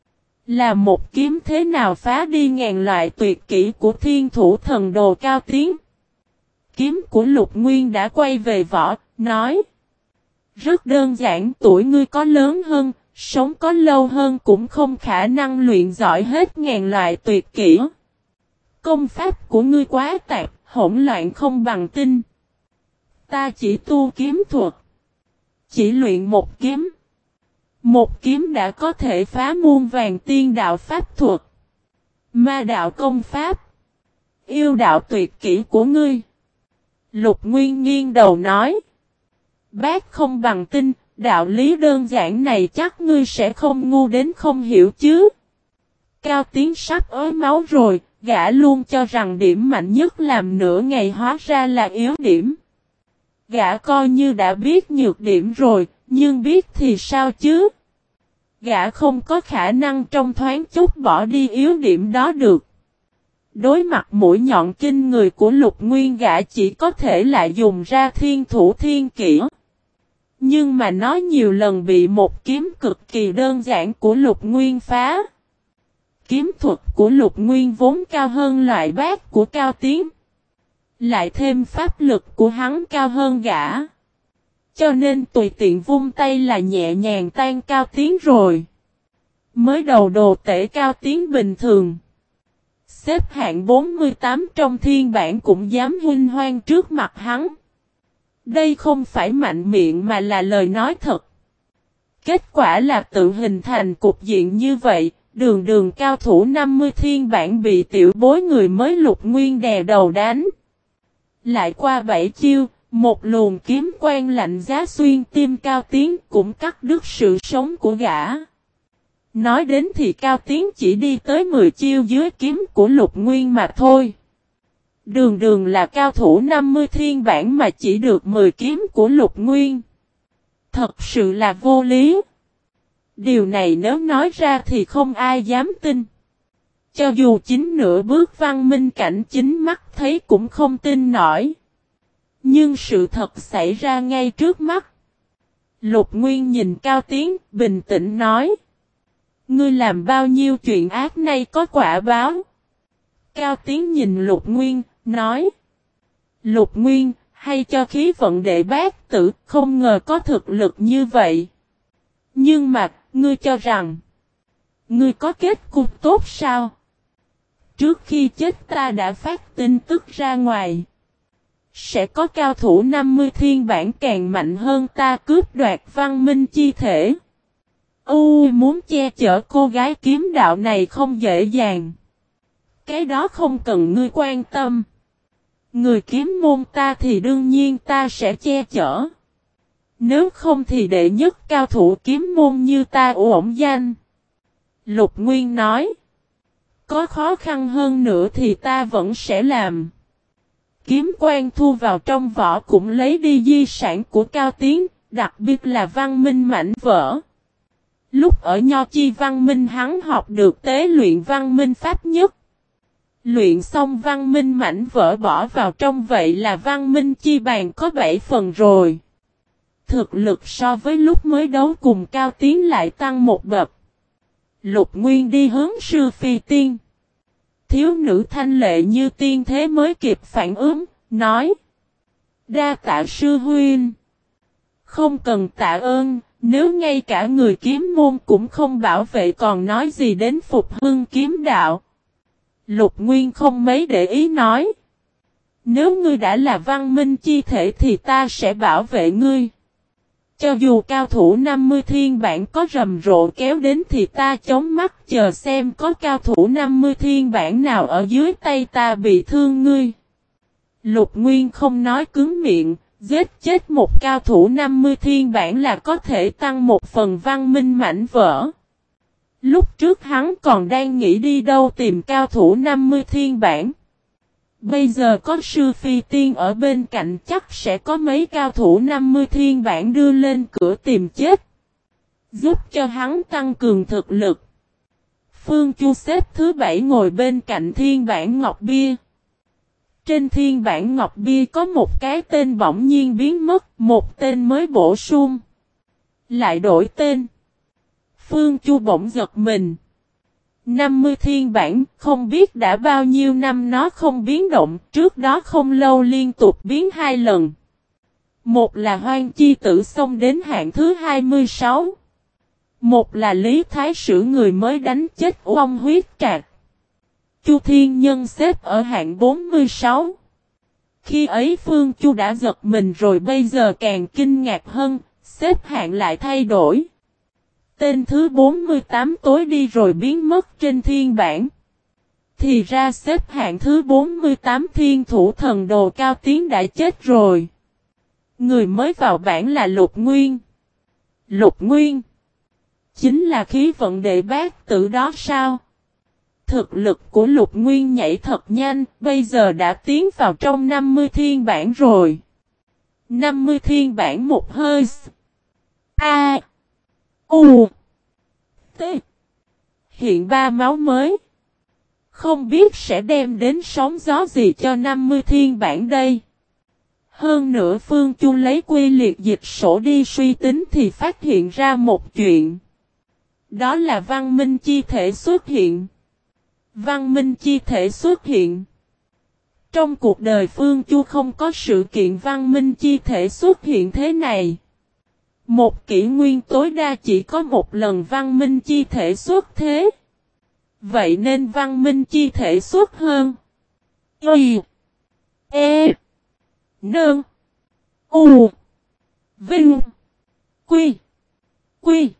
Là một kiếm thế nào phá đi ngàn loại tuyệt kỹ của thiên thủ thần đồ Cao Tiến. Kiếm của Lục Nguyên đã quay về vỏ, nói. Rất đơn giản, tuổi ngươi có lớn hơn, sống có lâu hơn cũng không khả năng luyện giỏi hết ngàn loại tuyệt kỹ. Công pháp của ngươi quá tạp, hỗn loạn không bằng tinh. Ta chỉ tu kiếm thuật. Chỉ luyện một kiếm. Một kiếm đã có thể phá muôn vàng tiên đạo pháp thuật. Ma đạo công pháp. Yêu đạo tuyệt kỹ của ngươi. Lục Nguyên nghiêng đầu nói. Bác không bằng tinh, đạo lý đơn giản này chắc ngươi sẽ không ngu đến không hiểu chứ. Cao Tiến sắp ới máu rồi, gã luôn cho rằng điểm mạnh nhất làm nửa ngày hóa ra là yếu điểm. Gã coi như đã biết nhược điểm rồi, nhưng biết thì sao chứ? Gã không có khả năng trong thoáng chút bỏ đi yếu điểm đó được. Đối mặt mũi nhọn kinh người của Lục Nguyên gã chỉ có thể lại dùng ra thiên thủ thiên kỹ. Nhưng mà nó nhiều lần bị một kiếm cực kỳ đơn giản của Lục Nguyên phá. Kiếm thuật của Lục Nguyên vốn cao hơn loại bát của Cao Tiến. Lại thêm pháp lực của hắn cao hơn gã. Cho nên tùy tiện vung tay là nhẹ nhàng tan Cao Tiến rồi. Mới đầu đồ tể Cao Tiến bình thường. Xếp hạng 48 trong thiên bản cũng dám huynh hoang trước mặt hắn. Đây không phải mạnh miệng mà là lời nói thật. Kết quả là tự hình thành cục diện như vậy, đường cao thủ 50 thiên bản bị tiểu bối người mới Lục Nguyên đè đầu đánh. Lại qua 7 chiêu, một luồng kiếm quang lạnh giá xuyên tim Cao Tiến cũng cắt đứt sự sống của gã. Nói đến thì Cao Tiến chỉ đi tới 10 chiêu dưới kiếm của Lục Nguyên mà thôi. Đường là cao thủ 50 thiên bản mà chỉ được 10 kiếm của Lục Nguyên. Thật sự là vô lý. Điều này nếu nói ra thì không ai dám tin. Cho dù chính nửa bước văn minh cảnh chính mắt thấy cũng không tin nổi. Nhưng sự thật xảy ra ngay trước mắt. Lục Nguyên nhìn Cao Tiến, bình tĩnh nói. Ngươi làm bao nhiêu chuyện ác nay có quả báo. Cao Tiến nhìn Lục Nguyên, nói. Lục Nguyên, hay cho khí vận đệ bát tử, không ngờ có thực lực như vậy. Nhưng mà, ngươi cho rằng, ngươi có kết cục tốt sao? Trước khi chết ta đã phát tin tức ra ngoài. Sẽ có cao thủ 50 thiên bản càng mạnh hơn ta cướp đoạt văn minh chi thể. Muốn che chở cô gái kiếm đạo này không dễ dàng. Cái đó không cần ngươi quan tâm. Người kiếm môn ta thì đương nhiên ta sẽ che chở. Nếu không thì đệ nhất cao thủ kiếm môn như ta uổng danh. Lục Nguyên nói. Có khó khăn hơn nữa thì ta vẫn sẽ làm. Kiếm quan thu vào trong vỏ cũng lấy đi di sản của Cao Tiến, đặc biệt là văn minh mảnh vỡ. Lúc ở Nho Chi văn minh hắn học được tế luyện văn minh pháp nhất. Luyện xong văn minh mảnh vỡ bỏ vào trong vậy là văn minh chi bàn có 7 phần rồi. Thực lực so với lúc mới đấu cùng Cao Tiến lại tăng một bậc. Lục Nguyên đi hướng sư phi tiên. Thiếu nữ thanh lệ như tiên thế mới kịp phản ứng, nói. Đa tạ sư huynh. Không cần tạ ơn, nếu ngay cả người kiếm môn cũng không bảo vệ còn nói gì đến phục hưng kiếm đạo. Lục Nguyên không mấy để ý nói. Nếu ngươi đã là văn minh chi thể thì ta sẽ bảo vệ ngươi. Cho dù cao thủ 50 thiên bản có rầm rộ kéo đến thì ta chống mắt chờ xem có cao thủ 50 thiên bản nào ở dưới tay ta bị thương ngươi. Lục Nguyên không nói cứng miệng, giết chết một cao thủ 50 thiên bản là có thể tăng một phần văn minh mảnh vỡ. Lúc trước hắn còn đang nghĩ đi đâu tìm cao thủ 50 thiên bản. Bây giờ có sư phi tiên ở bên cạnh chắc sẽ có mấy cao thủ 50 thiên bản đưa lên cửa tìm chết. Giúp cho hắn tăng cường thực lực. Phương Chu xếp thứ 7 ngồi bên cạnh thiên bản ngọc bia. Trên thiên bản ngọc bia có một cái tên bỗng nhiên biến mất, một tên mới bổ sung. Lại đổi tên. Phương Chu bỗng giật mình. 50 thiên bản, không biết đã bao nhiêu năm nó không biến động, trước đó không lâu liên tục biến 2 lần. Một là Hoang Chi Tử xông đến hạng thứ 26. Một là Lý Thái Sử người mới đánh chết Oông Huyết Trạc. Chu Thiên Nhân xếp ở hạng 46. Khi ấy Phương Chu đã giật mình rồi bây giờ càng kinh ngạc hơn, xếp hạng lại thay đổi. Tên thứ 48 tối đi rồi biến mất trên thiên bản. Thì ra xếp hạng thứ 48 thiên thủ thần đồ Cao Tiến đã chết rồi. Người mới vào bảng là Lục Nguyên. Lục Nguyên. Chính là khí vận đệ bát tử đó sao? Thực lực của Lục Nguyên nhảy thật nhanh, bây giờ đã tiến vào trong 50 thiên bản rồi. 50 thiên bản một hơi. A. U. T. Hiện 3 máu mới. Không biết sẽ đem đến sóng gió gì cho 50 thiên bản đây. Hơn nữa Phương Chu lấy quy liệt dịch sổ đi suy tính thì phát hiện ra một chuyện. Đó là văn minh chi thể xuất hiện. Văn minh chi thể xuất hiện. Trong cuộc đời Phương Chu không có sự kiện văn minh chi thể xuất hiện thế này. Một kỷ nguyên tối đa chỉ có một lần văn minh chi thể xuất thế. Vậy nên văn minh chi thể xuất hơn. Y. E. Nương. U. Vinh. Quy. Quy.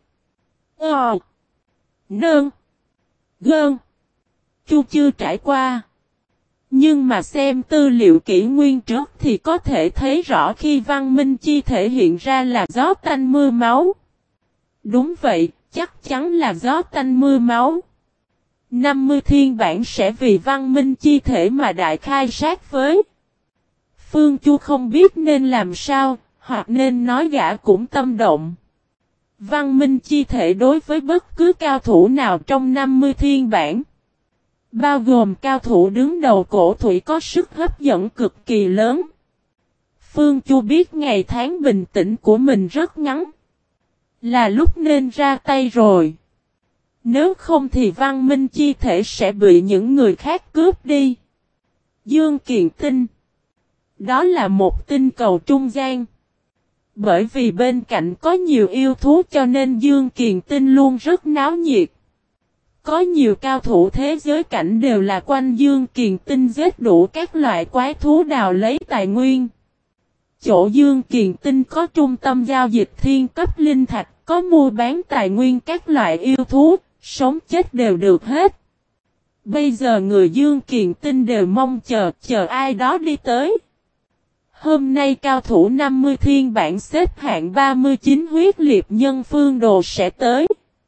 Ờ. Nương. Gơn. Chu chưa trải qua. Nhưng mà xem tư liệu kỷ nguyên trước thì có thể thấy rõ khi văn minh chi thể hiện ra là gió tanh mưa máu. Đúng vậy, chắc chắn là gió tanh mưa máu. 50 thiên bản sẽ vì văn minh chi thể mà đại khai sát với. Phương Chu không biết nên làm sao, hoặc nên nói gã cũng tâm động. Văn minh chi thể đối với bất cứ cao thủ nào trong 50 thiên bản. Bao gồm cao thủ đứng đầu cổ thủy có sức hấp dẫn cực kỳ lớn. Phương Chu biết ngày tháng bình tĩnh của mình rất ngắn. Là lúc nên ra tay rồi. Nếu không thì văn minh chi thể sẽ bị những người khác cướp đi. Dương Kiền Tinh. Đó là một tinh cầu trung gian. Bởi vì bên cạnh có nhiều yêu thú cho nên Dương Kiền Tinh luôn rất náo nhiệt. Có nhiều cao thủ thế giới cảnh đều là quanh Dương Kiền Tinh giết đủ các loại quái thú đào lấy tài nguyên. Chỗ Dương Kiền Tinh có trung tâm giao dịch thiên cấp linh thạch, có mua bán tài nguyên các loại yêu thú, sống chết đều được hết. Bây giờ người Dương Kiền Tinh đều mong chờ ai đó đi tới. Hôm nay cao thủ 50 thiên bản xếp hạng 39 huyết liệt nhân phương đồ sẽ tới.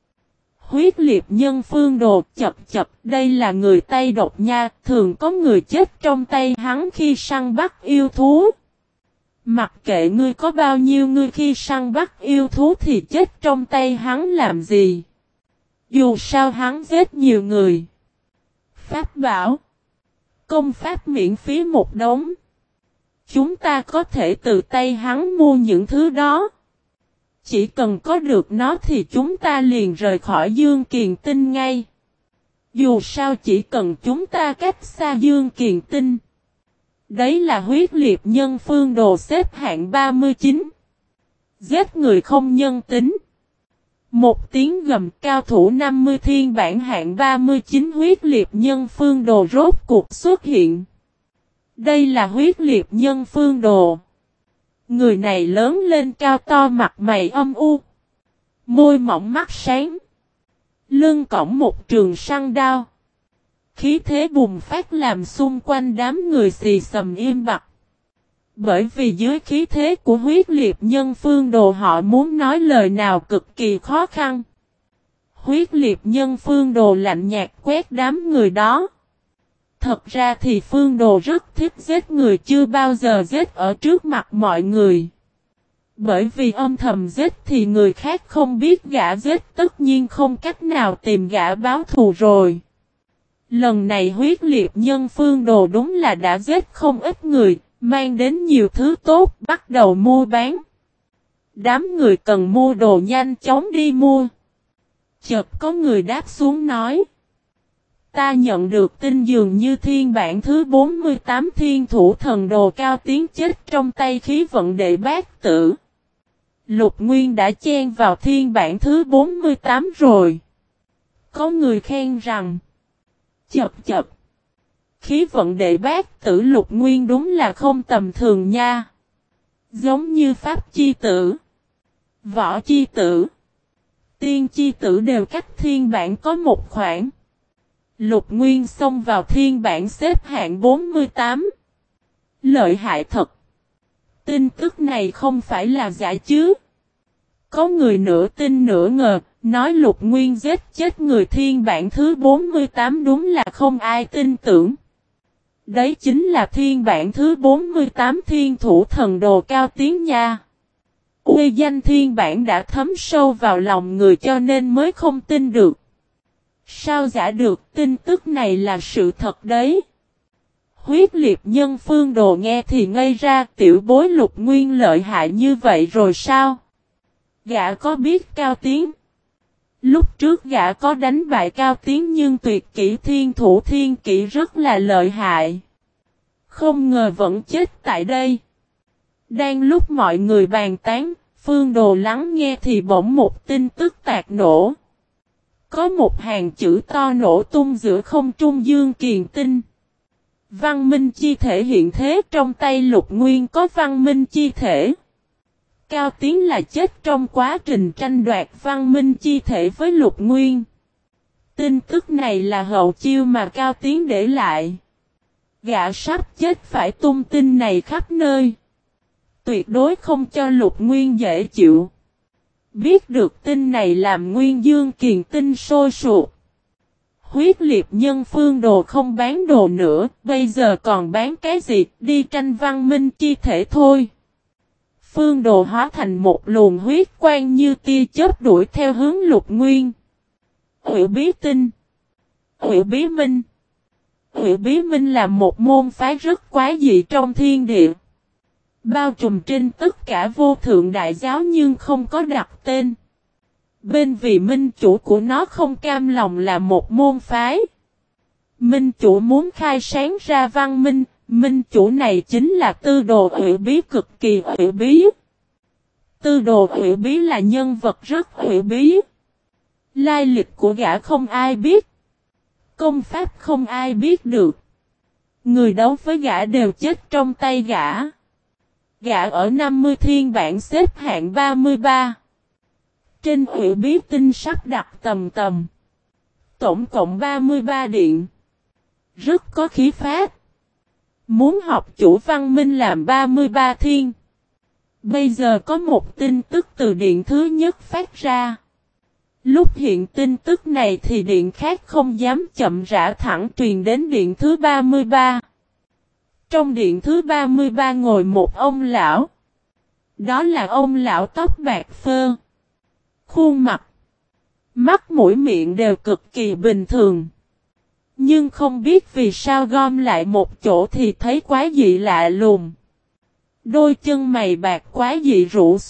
Huyết liệt nhân phương đồ chập, đây là người Tây độc nha, thường có người chết trong tay hắn khi săn bắt yêu thú. Mặc kệ ngươi có bao nhiêu ngươi khi săn bắt yêu thú thì chết trong tay hắn làm gì? Dù sao hắn giết nhiều người. Pháp bảo. Công pháp miễn phí một đống. Chúng ta có thể từ tay hắn mua những thứ đó. Chỉ cần có được nó thì chúng ta liền rời khỏi Dương Kiền Tinh ngay. Dù sao chỉ cần chúng ta cách xa Dương Kiền Tinh. Đấy là huyết liệt nhân phương đồ xếp hạng 39. Giết người không nhân tính. Một tiếng gầm cao thủ 50 thiên bản hạng 39 huyết liệt nhân phương đồ rốt cuộc xuất hiện. Đây là huyết liệt nhân phương đồ. Người này lớn lên cao to mặt mày âm u. Môi mỏng mắt sáng. Lưng cõng một trường săn đao. Khí thế bùng phát làm xung quanh đám người xì xầm im bặt. Bởi vì dưới khí thế của huyết liệt nhân phương đồ họ muốn nói lời nào cực kỳ khó khăn. Huyết liệt nhân phương đồ lạnh nhạt quét đám người đó. Thật ra thì phương đồ rất thích giết người chưa bao giờ giết ở trước mặt mọi người. Bởi vì âm thầm giết thì người khác không biết gã giết tất nhiên không cách nào tìm gã báo thù rồi. Lần này huyết liệt nhân phương đồ đúng là đã giết không ít người, mang đến nhiều thứ tốt, bắt đầu mua bán. Đám người cần mua đồ nhanh chóng đi mua. Chợt có người đáp xuống nói. Ta nhận được tin dường như thiên bản thứ 48 thiên thủ thần đồ cao tiến chết trong tay khí vận đệ bát tử. Lục Nguyên đã chen vào thiên bản thứ 48 rồi. Có người khen rằng. Chập chập. Khí vận đệ bát tử Lục Nguyên đúng là không tầm thường nha. Giống như Pháp chi tử. Võ chi tử. Tiên chi tử đều cách thiên bản có một khoảng. Lục Nguyên xông vào thiên bản xếp hạng 48. Lợi hại thật. Tin tức này không phải là giả chứ. Có người nửa tin nửa ngờ, nói Lục Nguyên giết chết người thiên bản thứ 48 đúng là không ai tin tưởng. Đấy chính là thiên bản thứ 48 thiên thủ thần đồ cao tiến nha. Uy danh thiên bản đã thấm sâu vào lòng người cho nên mới không tin được. Sao giả được, tin tức này là sự thật đấy. Huyết liệt nhân phương đồ nghe thì ngây ra, tiểu bối Lục Nguyên lợi hại như vậy rồi sao? Gã có biết Cao Tiến? Lúc trước gã có đánh bại Cao Tiến nhưng tuyệt kỹ thiên thủ thiên kỹ rất là lợi hại. Không ngờ vẫn chết tại đây. Đang lúc mọi người bàn tán, phương đồ lắng nghe thì bỗng một tin tức tạc nổ. Có một hàng chữ to nổ tung giữa không trung Dương Kiền Tinh. Văn minh chi thể hiện thế, trong tay Lục Nguyên có văn minh chi thể. Cao Tiến là chết trong quá trình tranh đoạt văn minh chi thể với Lục Nguyên. Tin tức này là hậu chiêu mà Cao Tiến để lại. Gã sắp chết phải tung tin này khắp nơi. Tuyệt đối không cho Lục Nguyên dễ chịu. Biết được tin này làm Nguyên Dương Kiền Tinh sôi sụp. Huyết liệt nhân phương đồ không bán đồ nữa, bây giờ còn bán cái gì, đi tranh văn minh chi thể thôi. Phương đồ hóa thành một luồng huyết quang như tia chớp đuổi theo hướng Lục Nguyên. Hủy bí tinh. Hủy bí minh. Hủy bí minh là một môn phái rất quái dị trong thiên địa. Bao trùm trên tất cả vô thượng đại giáo nhưng không có đặt tên. Bên vì minh chủ của nó không cam lòng là một môn phái. Minh chủ muốn khai sáng ra văn minh, minh chủ này chính là tư đồ hủy bí cực kỳ hủy bí. Tư đồ hủy bí là nhân vật rất hủy bí. Lai lịch của gã không ai biết. Công pháp không ai biết được. Người đấu với gã đều chết trong tay gã. Gã ở 50 thiên bản xếp hạng 33. Trên hủy bí tinh sắp đặt tầm tầm. Tổng cộng 33 điện. Rất có khí phách. Muốn học chủ văn minh làm 33 thiên. Bây giờ có một tin tức từ điện thứ nhất phát ra. Lúc hiện tin tức này thì điện khác không dám chậm rã thẳng truyền đến điện thứ 33. Trong điện thứ 33 ngồi một ông lão. Đó là ông lão tóc bạc phơ. Khuôn mặt, mắt mũi miệng đều cực kỳ bình thường. Nhưng không biết vì sao gom lại một chỗ thì thấy quái dị lạ lùng. Đôi chân mày bạc quái dị rũ xuống,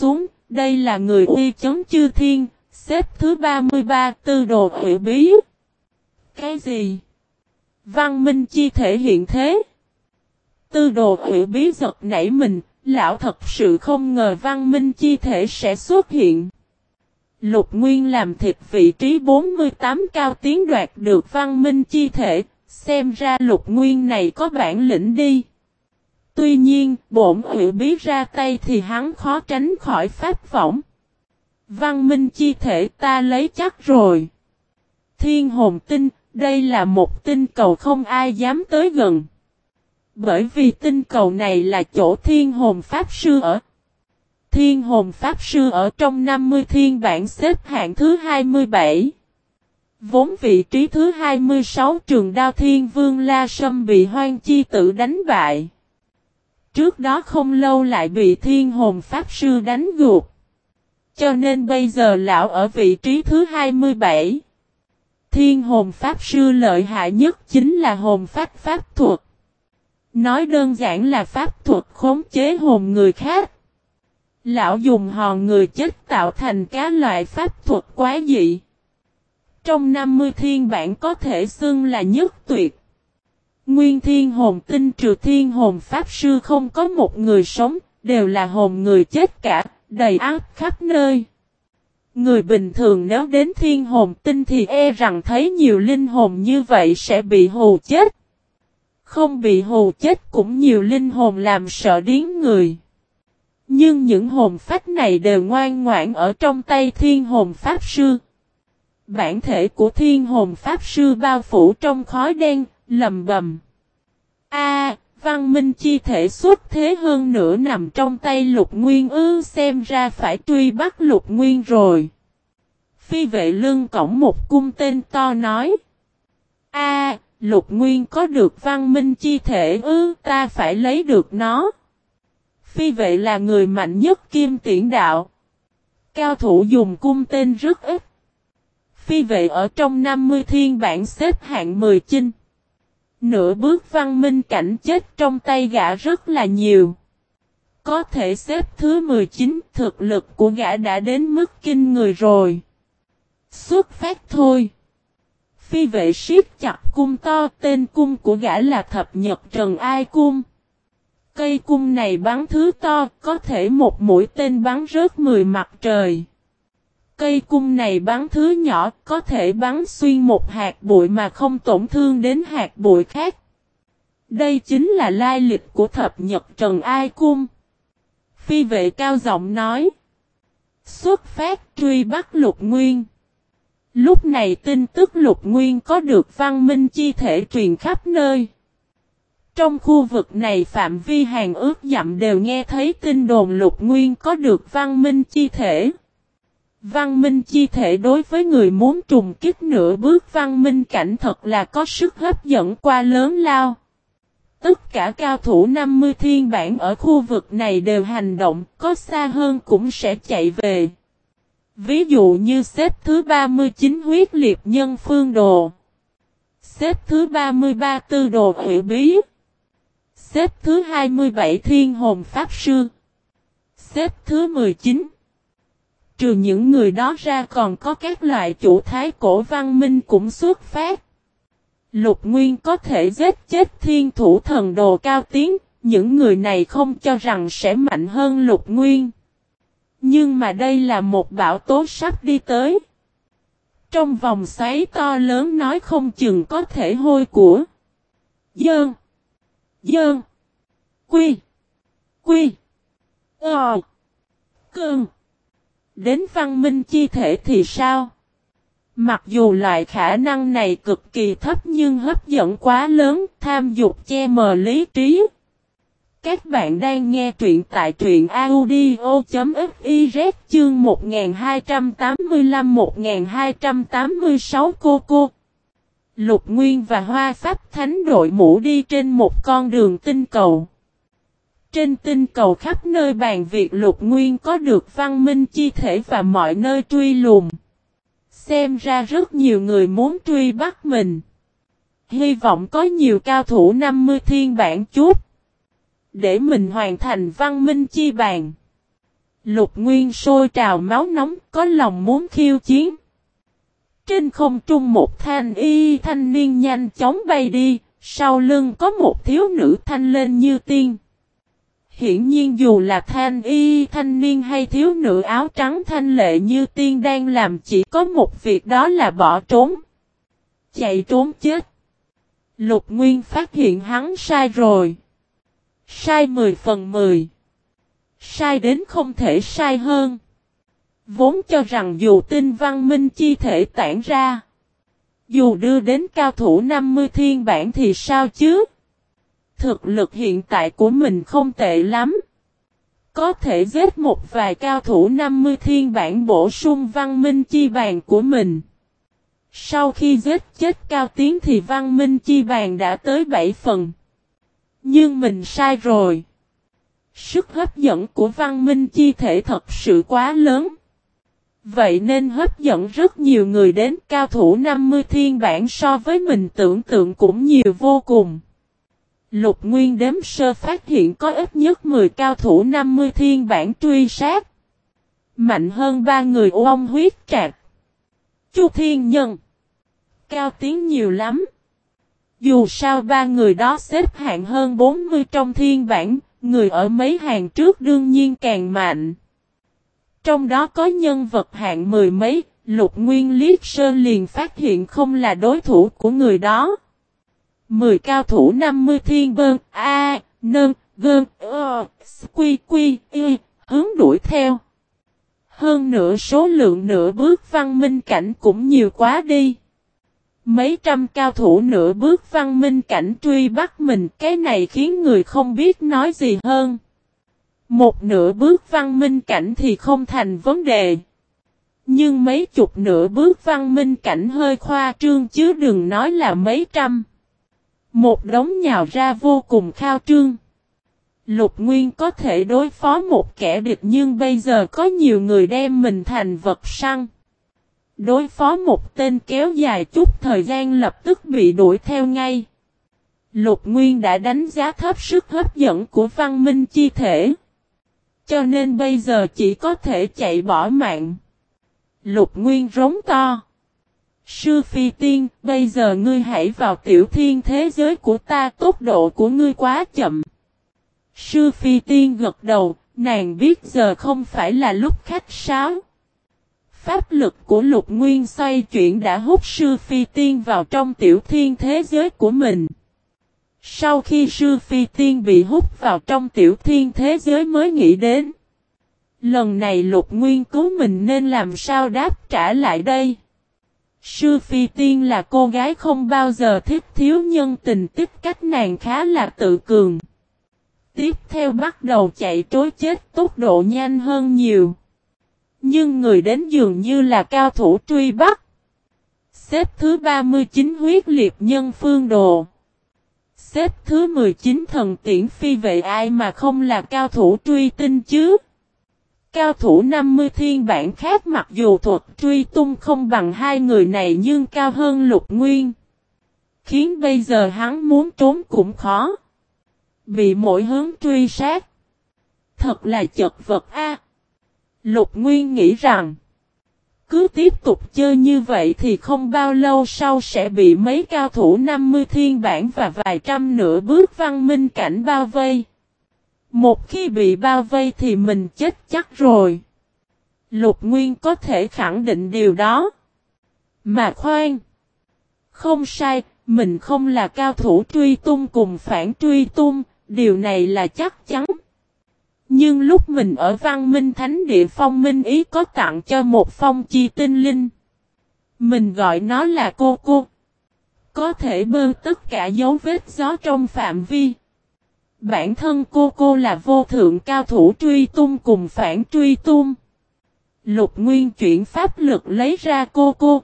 Đây là người uy chấn chư thiên, xếp thứ 33 tư đồ hủy bí. Cái gì? Văn minh chi thể hiện thế? Tư đồ hủy bí giật nảy mình, lão thật sự không ngờ văn minh chi thể sẽ xuất hiện. Lục Nguyên làm thịt vị trí 48 cao tiến đoạt được văn minh chi thể, xem ra Lục Nguyên này có bản lĩnh đi. Tuy nhiên, bổn hủy bí ra tay thì hắn khó tránh khỏi pháp võng. Văn minh chi thể ta lấy chắc rồi. Thiên hồn tinh, đây là một tinh cầu không ai dám tới gần. Bởi vì tinh cầu này là chỗ thiên hồn pháp sư ở. Thiên hồn pháp sư ở trong 50 thiên bản xếp hạng thứ 27. Vốn vị trí thứ 26 Trường Đao Thiên Vương La Sâm bị Hoang Chi Tử đánh bại. Trước đó không lâu lại bị thiên hồn pháp sư đánh gục. Cho nên bây giờ lão ở vị trí thứ 27. Thiên hồn pháp sư lợi hại nhất chính là hồn phách pháp thuật. Nói đơn giản là pháp thuật khống chế hồn người khác. Lão dùng hòn người chết tạo thành các loại pháp thuật quá dị. Trong 50 thiên bản có thể xưng là nhất tuyệt. Nguyên thiên hồn tinh trừ thiên hồn pháp sư không có một người sống, đều là hồn người chết cả, đầy áp khắp nơi. Người bình thường nếu đến thiên hồn tinh thì e rằng thấy nhiều linh hồn như vậy sẽ bị hù chết. Không bị hù chết cũng nhiều linh hồn làm sợ điếng người. Nhưng những hồn phách này đều ngoan ngoãn ở trong tay thiên hồn pháp sư. Bản thể của thiên hồn pháp sư bao phủ trong khói đen, lầm bầm. Văn minh chi thể xuất thế hơn nữa nằm trong tay Lục Nguyên xem ra phải truy bắt Lục Nguyên rồi. Phi vệ lưng cổng một cung tên to nói. Lục Nguyên có được văn minh chi thể ta phải lấy được nó. Phi vệ là người mạnh nhất Kim Tiễn đạo. Cao thủ dùng cung tên rất ít. Phi vệ ở trong 50 thiên bản xếp hạng 19. Nửa bước văn minh cảnh chết trong tay gã rất là nhiều. Có thể xếp thứ 19, thực lực của gã đã đến mức kinh người rồi. Xuất phát thôi. Phi vệ siết chặt cung to, tên cung của gã là Thập Nhật Trần Ai Cung. Cây cung này bắn thứ to, có thể một mũi tên bắn rớt 10 mặt trời. Cây cung này bắn thứ nhỏ, có thể bắn xuyên một hạt bụi mà không tổn thương đến hạt bụi khác. Đây chính là lai lịch của Thập Nhật Trần Ai Cung. Phi vệ cao giọng nói. Xuất phát truy bắt Lục Nguyên. Lúc này tin tức Lục Nguyên có được văn minh chi thể truyền khắp nơi. Trong khu vực này phạm vi hàng ước dặm đều nghe thấy tin đồn Lục Nguyên có được văn minh chi thể. Văn minh chi thể đối với người muốn trùng kích nửa bước văn minh cảnh thật là có sức hấp dẫn quá lớn lao. Tất cả cao thủ 50 thiên bản ở khu vực này đều hành động, có xa hơn cũng sẽ chạy về. Ví dụ như xếp thứ 39 huyết liệt nhân phương đồ. Xếp thứ 33 tư đồ hủy bí. Xếp thứ 27 thiên hồn pháp sư. Xếp thứ 19. Trừ những người đó ra còn có các loại chủ thái cổ văn minh cũng xuất phát. Lục Nguyên có thể giết chết thiên thủ thần đồ cao tiến, những người này không cho rằng sẽ mạnh hơn Lục Nguyên. Nhưng mà đây là một bão tố sắp đi tới. Trong vòng xoáy to lớn nói không chừng có thể hôi của. Dơn. Dơn. Quy. Quy. Cơn. Đến văn minh chi thể thì sao? Mặc dù loại khả năng này cực kỳ thấp nhưng hấp dẫn quá lớn, tham dục che mờ lý trí. Các bạn đang nghe truyện tại truyện audio.fiz chương 1285-1286 cô. Lục Nguyên và Hoa Pháp Thánh đội mũ đi trên một con đường tinh cầu. Trên tinh cầu khắp nơi bàn việc Lục Nguyên có được văn minh chi thể và mọi nơi truy lùng. Xem ra rất nhiều người muốn truy bắt mình. Hy vọng có nhiều cao thủ 50 thiên bản chút. Để mình hoàn thành văn minh chi bàn. Lục Nguyên sôi trào máu nóng, có lòng muốn khiêu chiến. Trên không trung một thanh niên nhanh chóng bay đi, sau lưng có một thiếu nữ thanh lên như tiên. Hiển nhiên dù là thanh niên hay thiếu nữ áo trắng thanh lệ như tiên đang làm chỉ có một việc, đó là bỏ trốn. Chạy trốn chết. Lục Nguyên phát hiện hắn sai rồi. Sai 10 phần 10. Sai đến không thể sai hơn. Vốn cho rằng dù tinh văn minh chi thể tản ra, dù đưa đến cao thủ 50 thiên bản thì sao chứ? Thực lực hiện tại của mình không tệ lắm. Có thể giết một vài cao thủ 50 thiên bản bổ sung văn minh chi bàn của mình. Sau khi giết chết Cao Tiến thì văn minh chi bàn đã tới 7 phần. Nhưng mình sai rồi. Sức hấp dẫn của văn minh chi thể thật sự quá lớn. Vậy nên hấp dẫn rất nhiều người đến, cao thủ 50 thiên bản so với mình tưởng tượng cũng nhiều vô cùng. Lục Nguyên đếm sơ phát hiện có ít nhất 10 cao thủ 50 thiên bản truy sát. Mạnh hơn 3 người Ông Huyết Trạc, Chu Thiên Nhân, Cao Tiến nhiều lắm. Dù sao 3 người đó xếp hạng hơn 40 trong thiên bản, người ở mấy hàng trước đương nhiên càng mạnh. Trong đó có nhân vật hạng 10 mấy, Lục Nguyên liếc sơ liền phát hiện không là đối thủ của người đó. 10 cao thủ 50 thiên bơn, nơn, gơn, quy, hướng đuổi theo. Hơn nữa số lượng nửa bước văn minh cảnh cũng nhiều quá đi. Mấy trăm cao thủ nửa bước văn minh cảnh truy bắt mình, cái này khiến người không biết nói gì hơn. Một nửa bước văn minh cảnh thì không thành vấn đề. Nhưng mấy chục nửa bước văn minh cảnh hơi khoa trương chứ đừng nói là mấy trăm. Một đống nhào ra vô cùng khao trương. Lục Nguyên có thể đối phó một kẻ địch, nhưng bây giờ có nhiều người đem mình thành vật săn. Đối phó một tên kéo dài chút thời gian lập tức bị đuổi theo ngay. Lục Nguyên đã đánh giá thấp sức hấp dẫn của văn minh chi thể. Cho nên bây giờ chỉ có thể chạy bỏ mạng. Lục Nguyên rống to. Sư Phi Tiên, bây giờ ngươi hãy vào tiểu thiên thế giới của ta, tốc độ của ngươi quá chậm. Sư Phi Tiên gật đầu, nàng biết giờ không phải là lúc khách sáo. Pháp lực của Lục Nguyên xoay chuyển đã hút Sư Phi Tiên vào trong tiểu thiên thế giới của mình. Sau khi Sư Phi Tiên bị hút vào trong tiểu thiên thế giới mới nghĩ đến. Lần này Lục Nguyên cứu mình nên làm sao đáp trả lại đây. Sư Phi Tiên là cô gái không bao giờ thích thiếu nhân tình, tích cách nàng khá là tự cường. Tiếp theo bắt đầu chạy trối chết, tốc độ nhanh hơn nhiều. Nhưng người đến dường như là cao thủ truy bắt. Xếp thứ 39 huyết liệt nhân phương đồ. Xếp thứ 19 thần tiễn phi vệ, ai mà không là cao thủ truy tinh chứ. Cao thủ 50 thiên bản khác mặc dù thuật truy tung không bằng hai người này nhưng cao hơn Lục Nguyên. Khiến bây giờ hắn muốn trốn cũng khó. Bị mỗi hướng truy sát. Thật là chật vật a. Lục Nguyên nghĩ rằng. Cứ tiếp tục chơi như vậy thì không bao lâu sau sẽ bị mấy cao thủ 50 thiên bản và vài trăm nửa bước văn minh cảnh bao vây. Một khi bị bao vây thì mình chết chắc rồi. Lục Nguyên có thể khẳng định điều đó. Mà khoan. Không sai, mình không là cao thủ truy tung cùng phản truy tung, điều này là chắc chắn. Nhưng lúc mình ở Văn Minh Thánh Địa, Phong Minh Ý có tặng cho một phong chi tinh linh. Mình gọi nó là cô. Có thể bơ tất cả dấu vết gió trong phạm vi. Bản thân cô là vô thượng cao thủ truy tung cùng phản truy tung. Lục Nguyên chuyển pháp lực lấy ra cô.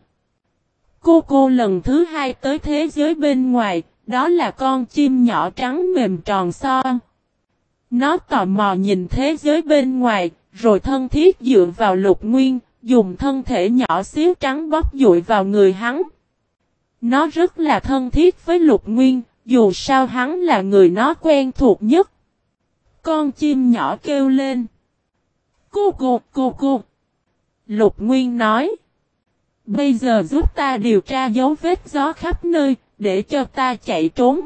Cô lần thứ hai tới thế giới bên ngoài, đó là con chim nhỏ trắng mềm tròn son. Nó tò mò nhìn thế giới bên ngoài, rồi thân thiết dựa vào Lục Nguyên, dùng thân thể nhỏ xíu trắng bóp dụi vào người hắn. Nó rất là thân thiết với Lục Nguyên, dù sao hắn là người nó quen thuộc nhất. Con chim nhỏ kêu lên. Cô. Lục Nguyên nói. Bây giờ giúp ta điều tra dấu vết gió khắp nơi, để cho ta chạy trốn.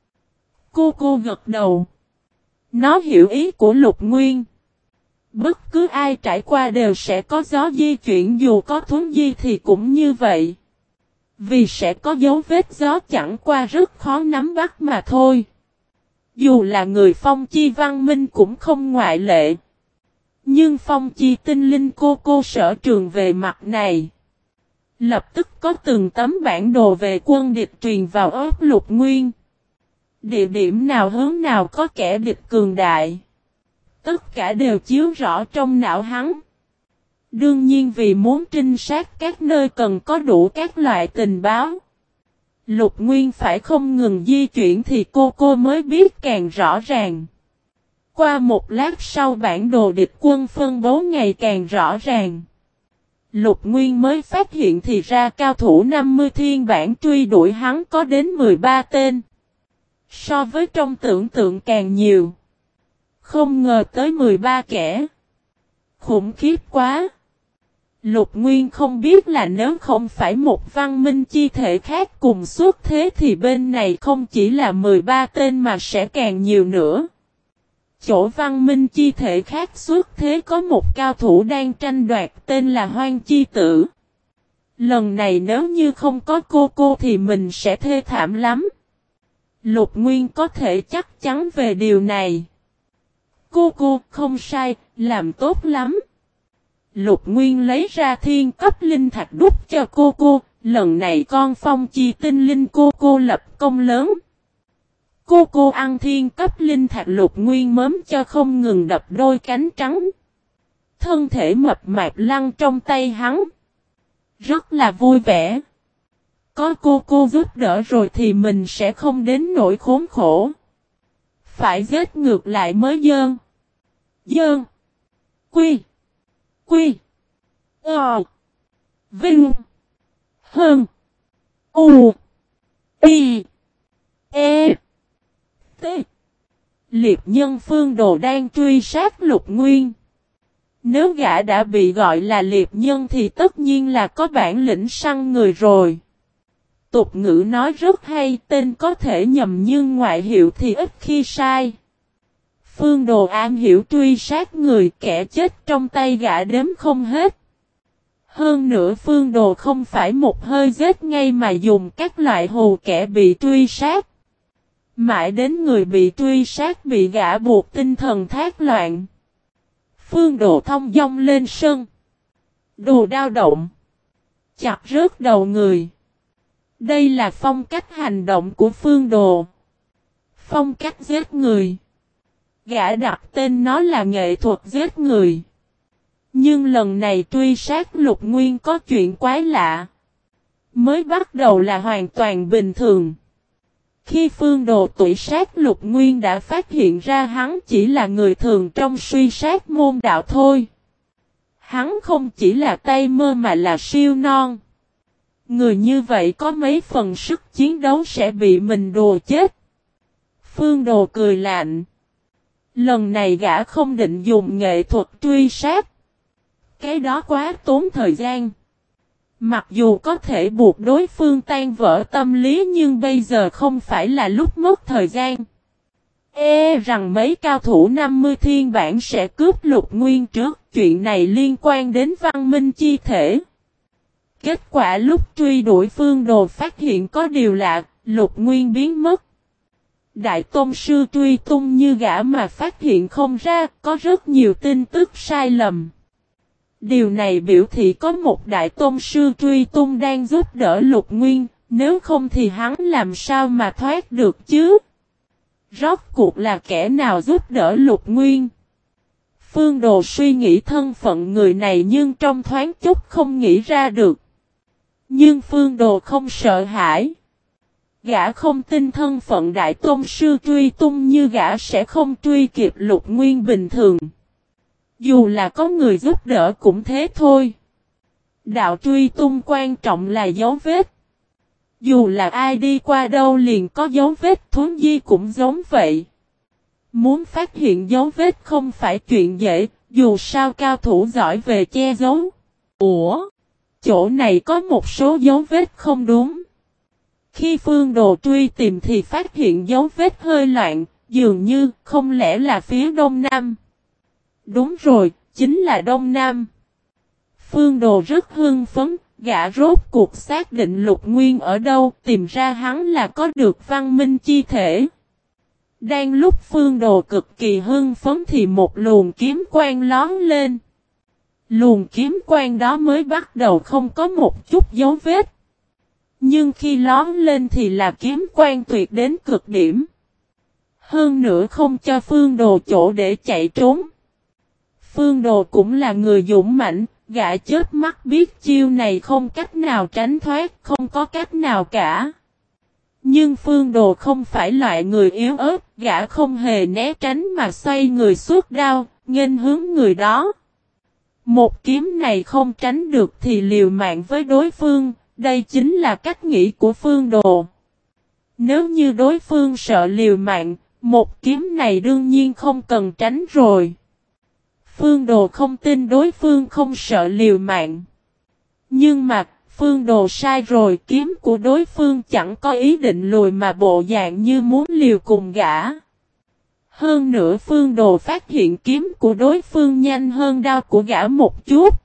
Cô gật đầu. Nó hiểu ý của Lục Nguyên. Bất cứ ai trải qua đều sẽ có gió di chuyển, dù có thuấn di thì cũng như vậy. Vì sẽ có dấu vết gió, chẳng qua rất khó nắm bắt mà thôi. Dù là người phong chi văn minh cũng không ngoại lệ. Nhưng phong chi tinh linh cô sở trường về mặt này. Lập tức có từng tấm bản đồ về quân địch truyền vào óc Lục Nguyên. Địa điểm nào hướng nào có kẻ địch cường đại. Tất cả đều chiếu rõ trong não hắn. Đương nhiên vì muốn trinh sát các nơi cần có đủ các loại tình báo. Lục Nguyên phải không ngừng di chuyển thì cô mới biết càng rõ ràng. Qua một lát sau bản đồ địch quân phân bố ngày càng rõ ràng. Lục Nguyên mới phát hiện thì ra cao thủ 50 thiên bản truy đuổi hắn có đến 13 tên. So với trong tưởng tượng càng nhiều. Không ngờ tới 13 kẻ. Khủng khiếp quá. Lục Nguyên không biết là nếu không phải một văn minh chi thể khác cùng xuất thế thì bên này không chỉ là 13 tên mà sẽ càng nhiều nữa. Chỗ văn minh chi thể khác xuất thế có một cao thủ đang tranh đoạt tên là Hoang Chi Tử. Lần này nếu như không có cô thì mình sẽ thê thảm lắm. Lục Nguyên có thể chắc chắn về điều này. Cô không sai, làm tốt lắm. Lục Nguyên lấy ra thiên cấp linh thạch đút cho cô, lần này con phong chi tinh linh cô lập công lớn. Cô ăn thiên cấp linh thạch, Lục Nguyên mớm cho không ngừng đập đôi cánh trắng. Thân thể mập mạp lăn trong tay hắn. Rất là vui vẻ. Có cô giúp đỡ rồi thì mình sẽ không đến nỗi khốn khổ. Phải giết ngược lại mới dơn. Quy. Vinh. Hơn. U. Y. E. T. Liệp nhân Phương Đồ đang truy sát Lục Nguyên. Nếu gã đã bị gọi là liệp nhân thì tất nhiên là có bản lĩnh săn người rồi. Tục ngữ nói rất hay, tên có thể nhầm nhưng ngoại hiệu thì ít khi sai. Phương Đồ am hiểu truy sát người, kẻ chết trong tay gã đếm không hết. Hơn nữa Phương Đồ không phải một hơi giết ngay mà dùng các loại hù kẻ bị truy sát. Mãi đến người bị truy sát bị gã buộc tinh thần thác loạn. Phương Đồ thông dong lên sân. Đồ đao động. Chặt rớt đầu người. Đây là phong cách hành động của Phương Đồ. Phong cách giết người. Gã đặt tên nó là nghệ thuật giết người. Nhưng lần này truy sát Lục Nguyên có chuyện quái lạ. Mới bắt đầu là hoàn toàn bình thường. Khi Phương Đồ tủy sát Lục Nguyên đã phát hiện ra hắn chỉ là người thường trong suy sát môn đạo thôi. Hắn không chỉ là tay mơ mà là siêu non. Người như vậy có mấy phần sức chiến đấu sẽ bị mình đùa chết. Phương Đồ cười lạnh. Lần này gã không định dùng nghệ thuật truy sát. Cái đó quá tốn thời gian. Mặc dù có thể buộc đối phương tan vỡ tâm lý nhưng bây giờ không phải là lúc mất thời gian. Rằng mấy cao thủ 50 thiên bản sẽ cướp Lục Nguyên trước, chuyện này liên quan đến văn minh chi thể. Kết quả lúc truy đuổi Phương Đồ phát hiện có điều lạ, Lục Nguyên biến mất. Đại tôn sư truy tung như gã mà phát hiện không ra, có rất nhiều tin tức sai lầm. Điều này biểu thị có một đại tôn sư truy tung đang giúp đỡ Lục Nguyên, nếu không thì hắn làm sao mà thoát được chứ? Rốt cuộc là kẻ nào giúp đỡ Lục Nguyên? Phương Đồ suy nghĩ thân phận người này nhưng trong thoáng chốc không nghĩ ra được. Nhưng Phương Đồ không sợ hãi. Gã không tin thân phận đại tôn sư truy tung như gã sẽ không truy kịp Lục Nguyên bình thường. Dù là có người giúp đỡ cũng thế thôi. Đạo truy tung quan trọng là dấu vết. Dù là ai đi qua đâu liền có dấu vết, thuấn di cũng giống vậy. Muốn phát hiện dấu vết không phải chuyện dễ, dù sao cao thủ giỏi về che giấu. Ủa? Chỗ này có một số dấu vết không đúng. Khi Phương Đồ truy tìm thì phát hiện dấu vết hơi loạn, dường như không lẽ là phía đông nam. Đúng rồi, chính là đông nam. Phương Đồ rất hưng phấn, gã rốt cuộc xác định Lục Nguyên ở đâu, tìm ra hắn là có được văn minh chi thể. Đang lúc Phương Đồ cực kỳ hưng phấn thì một luồng kiếm quang lóe lên. Luồng kiếm quang đó mới bắt đầu không có một chút dấu vết. Nhưng khi lóe lên thì là kiếm quang tuyệt đến cực điểm. Hơn nữa không cho Phương Đồ chỗ để chạy trốn. Phương Đồ cũng là người dũng mãnh, gã chớp mắt biết chiêu này không cách nào tránh thoát, không có cách nào cả. Nhưng Phương Đồ không phải loại người yếu ớt, gã không hề né tránh mà xoay người xuất đao, nghênh hướng người đó. Một kiếm này không tránh được thì liều mạng với đối phương, đây chính là cách nghĩ của Phương Đồ. Nếu như đối phương sợ liều mạng, một kiếm này đương nhiên không cần tránh rồi. Phương Đồ không tin đối phương không sợ liều mạng. Nhưng mà, Phương Đồ sai rồi, kiếm của đối phương chẳng có ý định lùi mà bộ dạng như muốn liều cùng gã. Hơn nữa Phương Đồ phát hiện kiếm của đối phương nhanh hơn đao của gã một chút.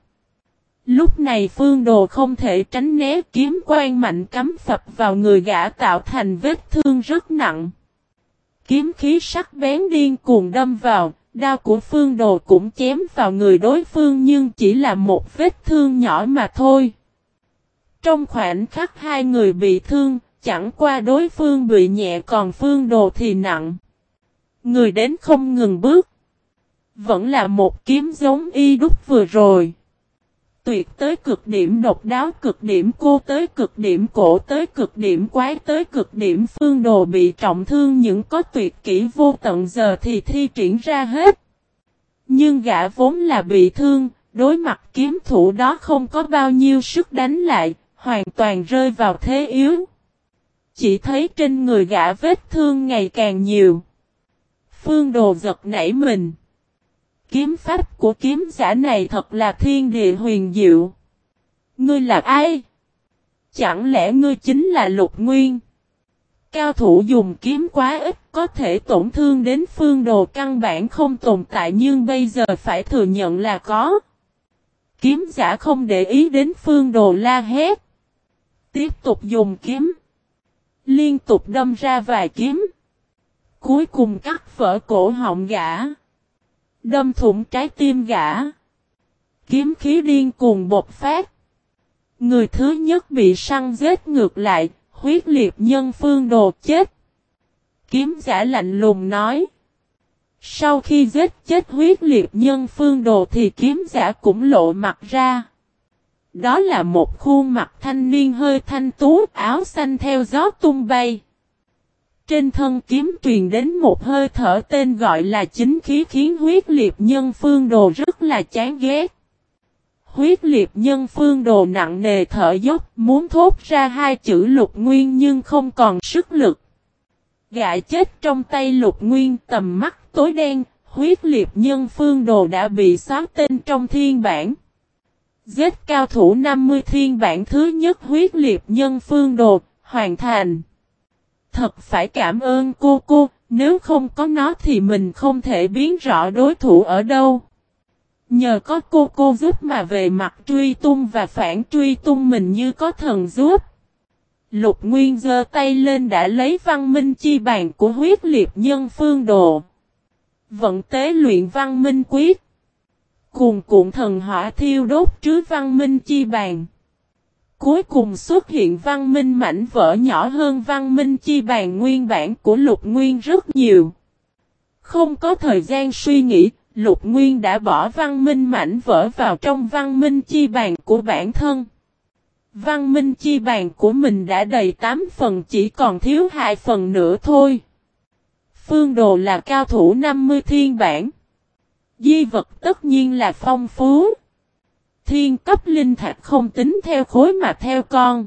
Lúc này Phương Đồ không thể tránh né, kiếm quang mạnh cắm phập vào người gã tạo thành vết thương rất nặng. Kiếm khí sắc bén điên cuồng đâm vào, đao của Phương Đồ cũng chém vào người đối phương nhưng chỉ là một vết thương nhỏ mà thôi. Trong khoảnh khắc hai người bị thương, chẳng qua đối phương bị nhẹ còn Phương Đồ thì nặng. Người đến không ngừng bước. Vẫn là một kiếm giống y đúc vừa rồi. Tuyệt tới cực điểm, độc đáo cực điểm, cô tới cực điểm, cổ tới cực điểm, quái tới cực điểm. Phương Đồ bị trọng thương những có tuyệt kỹ vô tận giờ thì thi triển ra hết. Nhưng gã vốn là bị thương, đối mặt kiếm thủ đó không có bao nhiêu sức đánh lại, hoàn toàn rơi vào thế yếu. Chỉ thấy trên người gã vết thương ngày càng nhiều. Phương Đồ giật nảy mình. Kiếm pháp của kiếm giả này thật là thiên địa huyền diệu. Ngươi là ai? Chẳng lẽ ngươi chính là Lục Nguyên? Cao thủ dùng kiếm quá ít, có thể tổn thương đến Phương Đồ căn bản không tồn tại nhưng bây giờ phải thừa nhận là có. Kiếm giả không để ý đến Phương Đồ la hét. Tiếp tục dùng kiếm. Liên tục đâm ra vài kiếm. Cuối cùng cắt vỡ cổ họng gã. Đâm thủng trái tim gã. Kiếm khí điên cuồng bộc phát. Người thứ nhất bị săn giết ngược lại, huyết liệt nhân Phương Đồ chết. Kiếm giả lạnh lùng nói. Sau khi giết chết huyết liệt nhân Phương Đồ thì kiếm giả cũng lộ mặt ra. Đó là một khuôn mặt thanh niên hơi thanh tú, áo xanh theo gió tung bay. Trên thân kiếm truyền đến một hơi thở tên gọi là chính khí khiến huyết liệt nhân Phương Đồ rất là chán ghét. Huyết liệt nhân Phương Đồ nặng nề thở dốc muốn thốt ra hai chữ Lục Nguyên nhưng không còn sức lực. Gã chết trong tay Lục Nguyên tầm mắt tối đen, huyết liệt nhân Phương Đồ đã bị xóa tên trong thiên bản. Giết cao thủ 50 thiên bản thứ nhất huyết liệt nhân Phương Đồ, hoàn thành. Thật phải cảm ơn cô, nếu không có nó thì mình không thể biến rõ đối thủ ở đâu. Nhờ có cô giúp mà về mặt truy tung và phản truy tung mình như có thần giúp. Lục Nguyên giơ tay lên đã lấy văn minh chi bàn của huyết liệt nhân Phương Đồ. Vận tế luyện văn minh quyết. Cuồn cuộn thần hỏa thiêu đốt trứ văn minh chi bàn. Cuối cùng xuất hiện văn minh mảnh vỡ nhỏ hơn văn minh chi bàn nguyên bản của Lục Nguyên rất nhiều. Không có thời gian suy nghĩ, Lục Nguyên đã bỏ văn minh mảnh vỡ vào trong văn minh chi bàn của bản thân. Văn minh chi bàn của mình đã đầy 8 phần chỉ còn thiếu 2 phần nữa thôi. Phương Đồ là cao thủ 50 thiên bản. Di vật tất nhiên là phong phú. Thiên cấp linh thạch không tính theo khối mà theo con.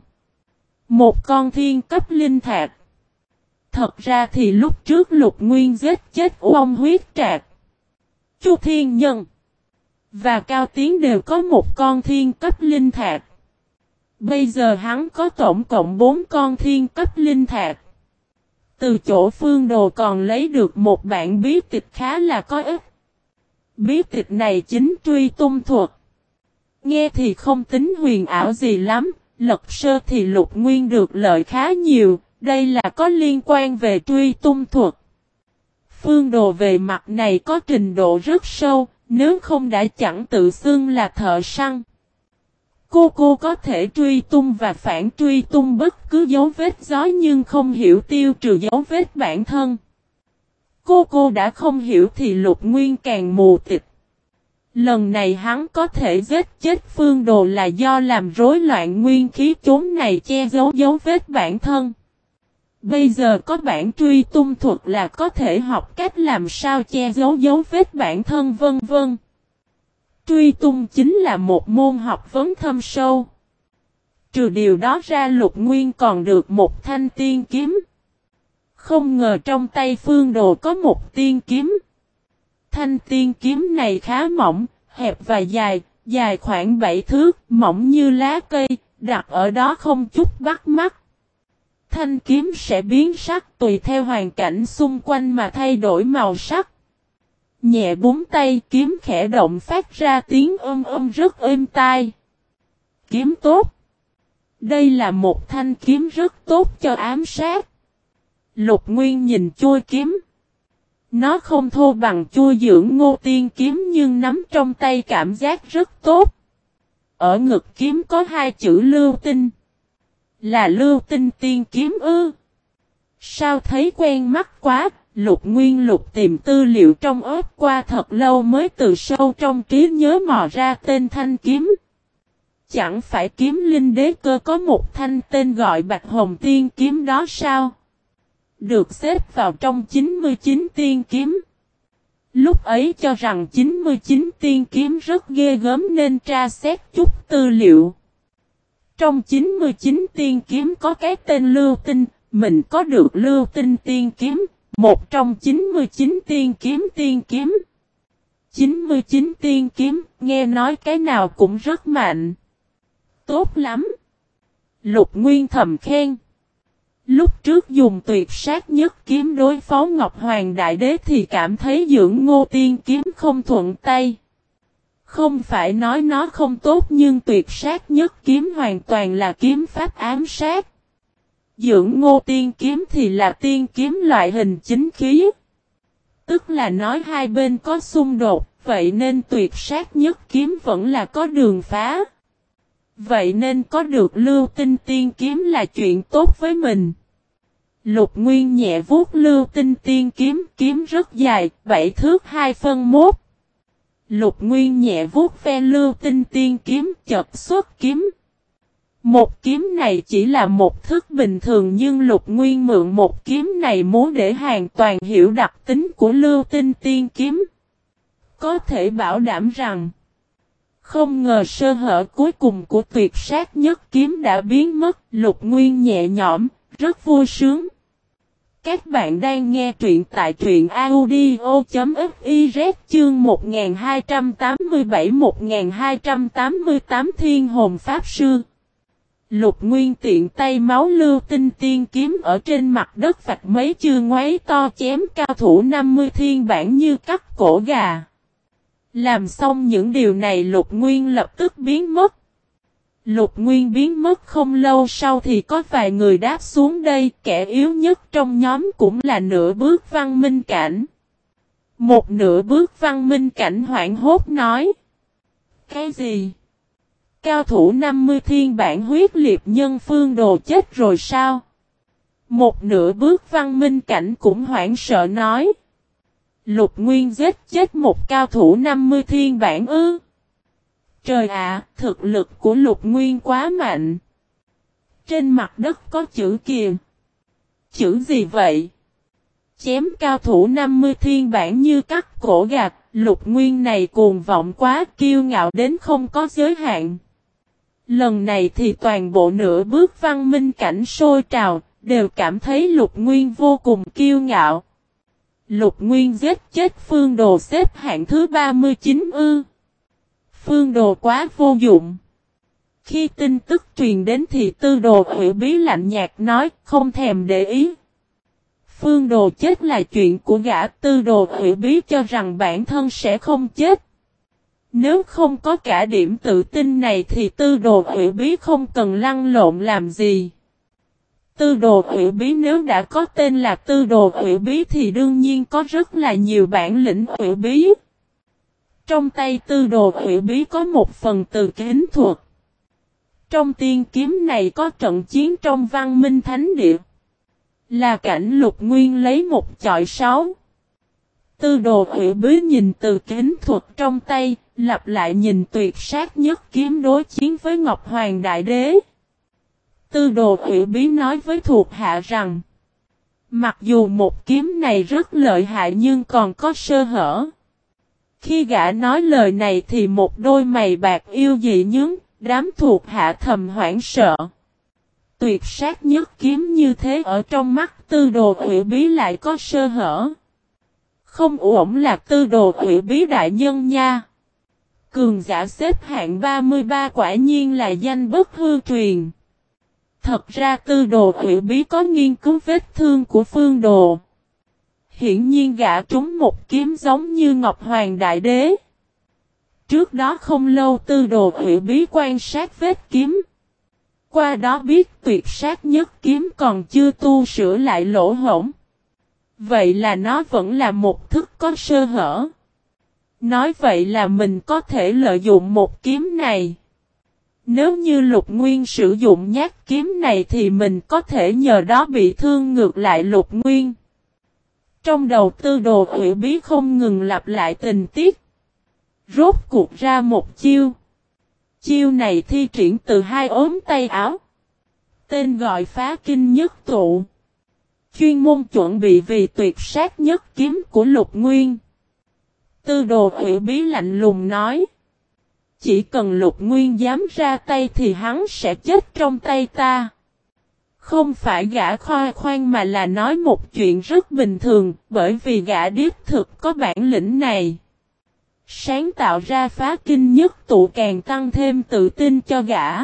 Một con thiên cấp linh thạch. Thật ra thì lúc trước Lục Nguyên giết chết Uông Huyết Trạc, Chu Thiên Nhân, và Cao Tiến đều có một con thiên cấp linh thạch. Bây giờ hắn có tổng cộng 4 con thiên cấp linh thạch. Từ chỗ Phương Đồ còn lấy được một bản bí tịch khá là có ích. Bí tịch này chính truy tung thuật. Nghe thì không tính huyền ảo gì lắm, lật sơ thì Lục Nguyên được lợi khá nhiều, đây là có liên quan về truy tung thuật. Phương Đồ về mặt này có trình độ rất sâu, nếu không đã chẳng tự xưng là thợ săn. Cô có thể truy tung và phản truy tung bất cứ dấu vết gió nhưng không hiểu tiêu trừ dấu vết bản thân. Cô đã không hiểu thì Lục Nguyên càng mù tịt. Lần này hắn có thể giết chết Phương Đồ là do làm rối loạn nguyên khí chốn này che giấu dấu vết bản thân. Bây giờ có bản truy tung thuật là có thể học cách làm sao che giấu dấu vết bản thân vân vân. Truy tung chính là một môn học vấn thâm sâu. Trừ điều đó ra Lục Nguyên còn được một thanh tiên kiếm. Không ngờ trong tay Phương Đồ có một tiên kiếm. Thanh tiên kiếm này khá mỏng, hẹp và dài khoảng 7 thước, mỏng như lá cây, đặt ở đó không chút bắt mắt. Thanh kiếm sẽ biến sắc tùy theo hoàn cảnh xung quanh mà thay đổi màu sắc. Nhẹ búng tay kiếm khẽ động phát ra tiếng rất êm tai. Kiếm tốt. Đây là một thanh kiếm rất tốt cho ám sát. Lục Nguyên nhìn chuôi kiếm. Nó không thô bằng chuôi dưỡng ngô tiên kiếm nhưng nắm trong tay cảm giác rất tốt. Ở ngực kiếm có 2 chữ lưu tinh. Là lưu tinh tiên kiếm ư? Sao thấy quen mắt quá? Lục Nguyên lục tìm tư liệu trong ớt qua thật lâu mới từ sâu trong trí nhớ mò ra tên thanh kiếm. Chẳng phải kiếm linh đế cơ có một thanh tên gọi Bạch Hồng Tiên kiếm đó sao? Được xếp vào trong 99 tiên kiếm. Lúc ấy cho rằng 99 tiên kiếm rất ghê gớm nên tra xét chút tư liệu. Trong 99 tiên kiếm có cái tên lưu tinh, mình có được lưu tinh tiên kiếm, một trong 99 tiên kiếm. 99 tiên kiếm, nghe nói cái nào cũng rất mạnh. Tốt lắm. Lục Nguyên thầm khen. Lúc trước dùng tuyệt sát nhất kiếm đối phó Ngọc Hoàng Đại Đế thì cảm thấy dưỡng ngô tiên kiếm không thuận tay. Không phải nói nó không tốt nhưng tuyệt sát nhất kiếm hoàn toàn là kiếm pháp ám sát. Dưỡng ngô tiên kiếm thì là tiên kiếm loại hình chính khí. Tức là nói hai bên có xung đột, vậy nên tuyệt sát nhất kiếm vẫn là có đường phá. Vậy nên có được lưu tinh tiên kiếm là chuyện tốt với mình. Lục Nguyên nhẹ vuốt lưu tinh tiên kiếm, kiếm rất dài, 7 thước 2/1. Lục Nguyên nhẹ vuốt ve lưu tinh tiên kiếm, chợt xuất kiếm. Một kiếm này chỉ là một thức bình thường nhưng Lục Nguyên mượn một kiếm này muốn để hoàn toàn hiểu đặc tính của lưu tinh tiên kiếm. Có thể bảo đảm rằng không ngờ sơ hở cuối cùng của tuyệt sát nhất kiếm đã biến mất. Lục Nguyên nhẹ nhõm, rất vui sướng. Các bạn đang nghe truyện tại truyện audio.fiz chương 1287-1288 Thiên Hồn Pháp Sư. Lục Nguyên tiện tay máu lưu tinh tiên kiếm ở trên mặt đất vạch mấy chương ngoáy to chém cao thủ 50 thiên bản như cắt cổ gà. Làm xong những điều này Lục Nguyên lập tức biến mất. Lục Nguyên biến mất không lâu sau thì có vài người đáp xuống đây, kẻ yếu nhất trong nhóm cũng là nửa bước văn minh cảnh. Một nửa bước văn minh cảnh hoảng hốt nói. Cái gì? Cao thủ 50 thiên bản huyết liệt nhân Phương Đồ chết rồi sao? Một nửa bước văn minh cảnh cũng hoảng sợ nói. Lục Nguyên giết chết một cao thủ 50 thiên bản ư? Trời ạ, thực lực của Lục Nguyên quá mạnh. Trên mặt đất có chữ kìa. Chữ gì vậy? Chém cao thủ 50 thiên bản như cắt cổ gạt, Lục Nguyên này cuồng vọng quá, kiêu ngạo đến không có giới hạn. Lần này thì toàn bộ nửa bước văn minh cảnh sôi trào, đều cảm thấy Lục Nguyên vô cùng kiêu ngạo. Lục Nguyên giết chết Phương Đồ xếp hạng thứ 39 ư? Phương Đồ quá vô dụng. Khi tin tức truyền đến thì Tư Đồ Hủy Bí lạnh nhạt nói, không thèm để ý. Phương Đồ chết là chuyện của gã. Tư Đồ Hủy Bí cho rằng bản thân sẽ không chết. Nếu không có cả điểm tự tin này thì Tư Đồ Hủy Bí không cần lăn lộn làm gì. Tư Đồ Hủy Bí nếu đã có tên là Tư Đồ Hủy Bí thì đương nhiên có rất là nhiều bản lĩnh hủy bí. Trong tay Tư Đồ Hủy Bí có một phần từ kính thuật. Trong tiên kiếm này có trận chiến trong Văn Minh Thánh Địa. Là cảnh Lục Nguyên lấy một chọi 6. Tư Đồ Hủy Bí nhìn từ kính thuật trong tay, lặp lại nhìn tuyệt sát nhất kiếm đối chiến với Ngọc Hoàng Đại Đế. Tư Đồ Hủy Bí nói với thuộc hạ rằng, mặc dù một kiếm này rất lợi hại nhưng còn có sơ hở. Khi gã nói lời này thì một đôi mày bạc yêu dị nhướng, đám thuộc hạ thầm hoảng sợ. Tuyệt sát nhất kiếm như thế ở trong mắt Tư Đồ Hủy Bí lại có sơ hở. Không ổn là Tư Đồ Hủy Bí đại nhân nha. Cường giả xếp hạng 33 quả nhiên là danh bất hư truyền. Thật ra Tư Đồ Hủy Bí có nghiên cứu vết thương của Phương Đồ. Hiển nhiên gã trúng một kiếm giống như Ngọc Hoàng Đại Đế. Trước đó không lâu Tư Đồ Hủy Bí quan sát vết kiếm. Qua đó biết tuyệt sát nhất kiếm còn chưa tu sửa lại lỗ hổng. Vậy là nó vẫn là một thức có sơ hở. Nói vậy là mình có thể lợi dụng một kiếm này. Nếu như Lục Nguyên sử dụng nhát kiếm này thì mình có thể nhờ đó bị thương ngược lại Lục Nguyên. Trong đầu Tư Đồ Hủy Bí không ngừng lặp lại tình tiết. Rốt cuộc ra một chiêu. Chiêu này thi triển từ hai ốm tay áo. Tên gọi Phá Kinh Nhất Tụ. Chuyên môn chuẩn bị vì tuyệt sát nhất kiếm của Lục Nguyên. Tư Đồ Hủy Bí lạnh lùng nói. Chỉ cần Lục Nguyên dám ra tay thì hắn sẽ chết trong tay ta. Không phải gã khoe khoang mà là nói một chuyện rất bình thường, bởi vì gã đích thực có bản lĩnh này. Sáng tạo ra Phá Kinh Nhất Tụ càng tăng thêm tự tin cho gã.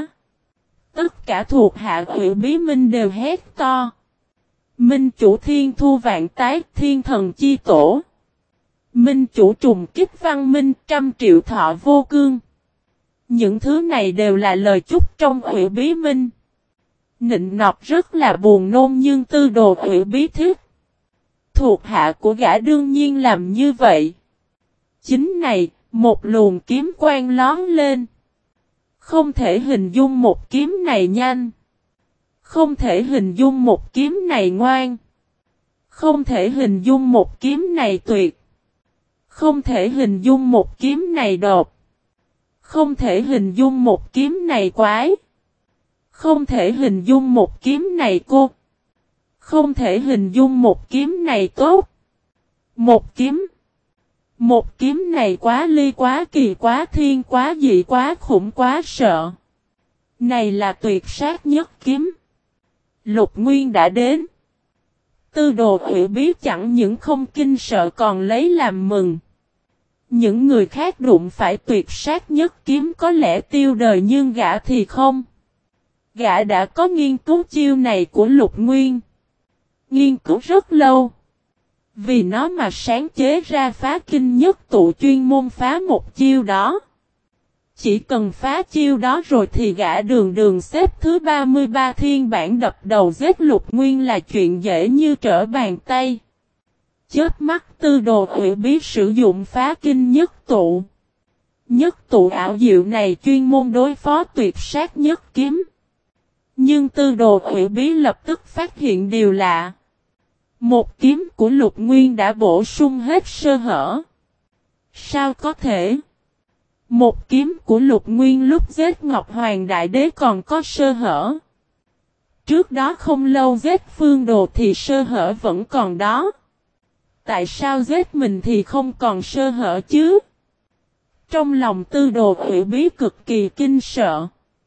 Tất cả thuộc hạ Hủy Bí Minh đều hét to. Minh chủ Thiên Thu Vạn Tái, Thiên Thần Chi Tổ. Minh chủ trùng kích Văn Minh, 100 triệu thọ vô cương. Những thứ này đều là lời chúc trong Hủy Bí Minh. Nịnh nọt rất là buồn nôn nhưng Tư Đồ Hủy Bí thích. Thuộc hạ của gã đương nhiên làm như vậy. Chính này, một luồng kiếm quang lón lên. Không thể hình dung một kiếm này nhanh. Không thể hình dung một kiếm này ngoan. Không thể hình dung một kiếm này tuyệt. Không thể hình dung một kiếm này đột. Không thể hình dung một kiếm này quái. Không thể hình dung một kiếm này cô. Không thể hình dung một kiếm này tốt. Một kiếm. Một kiếm này quá ly quá kỳ quá thiên quá dị quá khủng quá sợ. Này là tuyệt sát nhất kiếm. Lục Nguyên đã đến. Tư Đồ Hủy Bí chẳng những không kinh sợ còn lấy làm mừng. Những người khác đụng phải tuyệt sát nhất kiếm có lẽ tiêu đời nhưng gã thì không. Gã đã có nghiên cứu chiêu này của Lục Nguyên. Nghiên cứu rất lâu. Vì nó mà sáng chế ra Phá Kinh Nhất Tụ chuyên môn phá một chiêu đó. Chỉ cần phá chiêu đó rồi thì gã đường đường xếp thứ 33 thiên bản đập đầu giết Lục Nguyên là chuyện dễ như trở bàn tay. Chớp mắt Tư Đồ Hủy Bí sử dụng Phá Kinh Nhất Tụ. Nhất tụ ảo diệu này chuyên môn đối phó tuyệt sát nhất kiếm. Nhưng Tư Đồ Hủy Bí lập tức phát hiện điều lạ. Một kiếm của Lục Nguyên đã bổ sung hết sơ hở. Sao có thể? Một kiếm của Lục Nguyên lúc giết Ngọc Hoàng Đại Đế còn có sơ hở. Trước đó không lâu giết Phương Đồ thì sơ hở vẫn còn đó. Tại sao giết mình thì không còn sơ hở chứ? Trong lòng Tư Đồ Hủy Bí cực kỳ kinh sợ.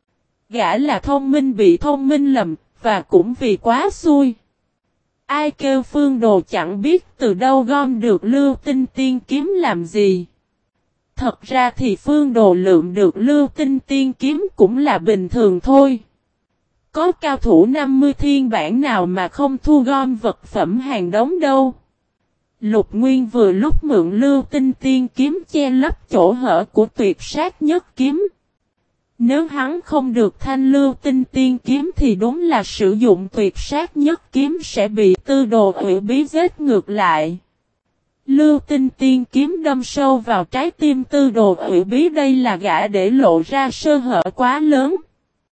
Gã là thông minh bị thông minh lầm, và cũng vì quá xui. Ai kêu Phương Đồ chẳng biết từ đâu gom được lưu tinh tiên kiếm làm gì. Thật ra thì Phương Đồ lượm được Lưu Tinh Tiên kiếm cũng là bình thường thôi. Có cao thủ 50 thiên bản nào mà không thu gom vật phẩm hàng đống đâu. Lục Nguyên vừa lúc mượn Lưu Tinh Tiên kiếm che lấp chỗ hở của tuyệt sát nhất kiếm. Nếu hắn không được thanh Lưu Tinh Tiên kiếm thì đúng là sử dụng tuyệt sát nhất kiếm sẽ bị Tư Đồ Ủy Bí giết ngược lại. Lưu Tinh Tiên kiếm đâm sâu vào trái tim Tư Đồ Ủy Bí, đây là gã để lộ ra sơ hở quá lớn.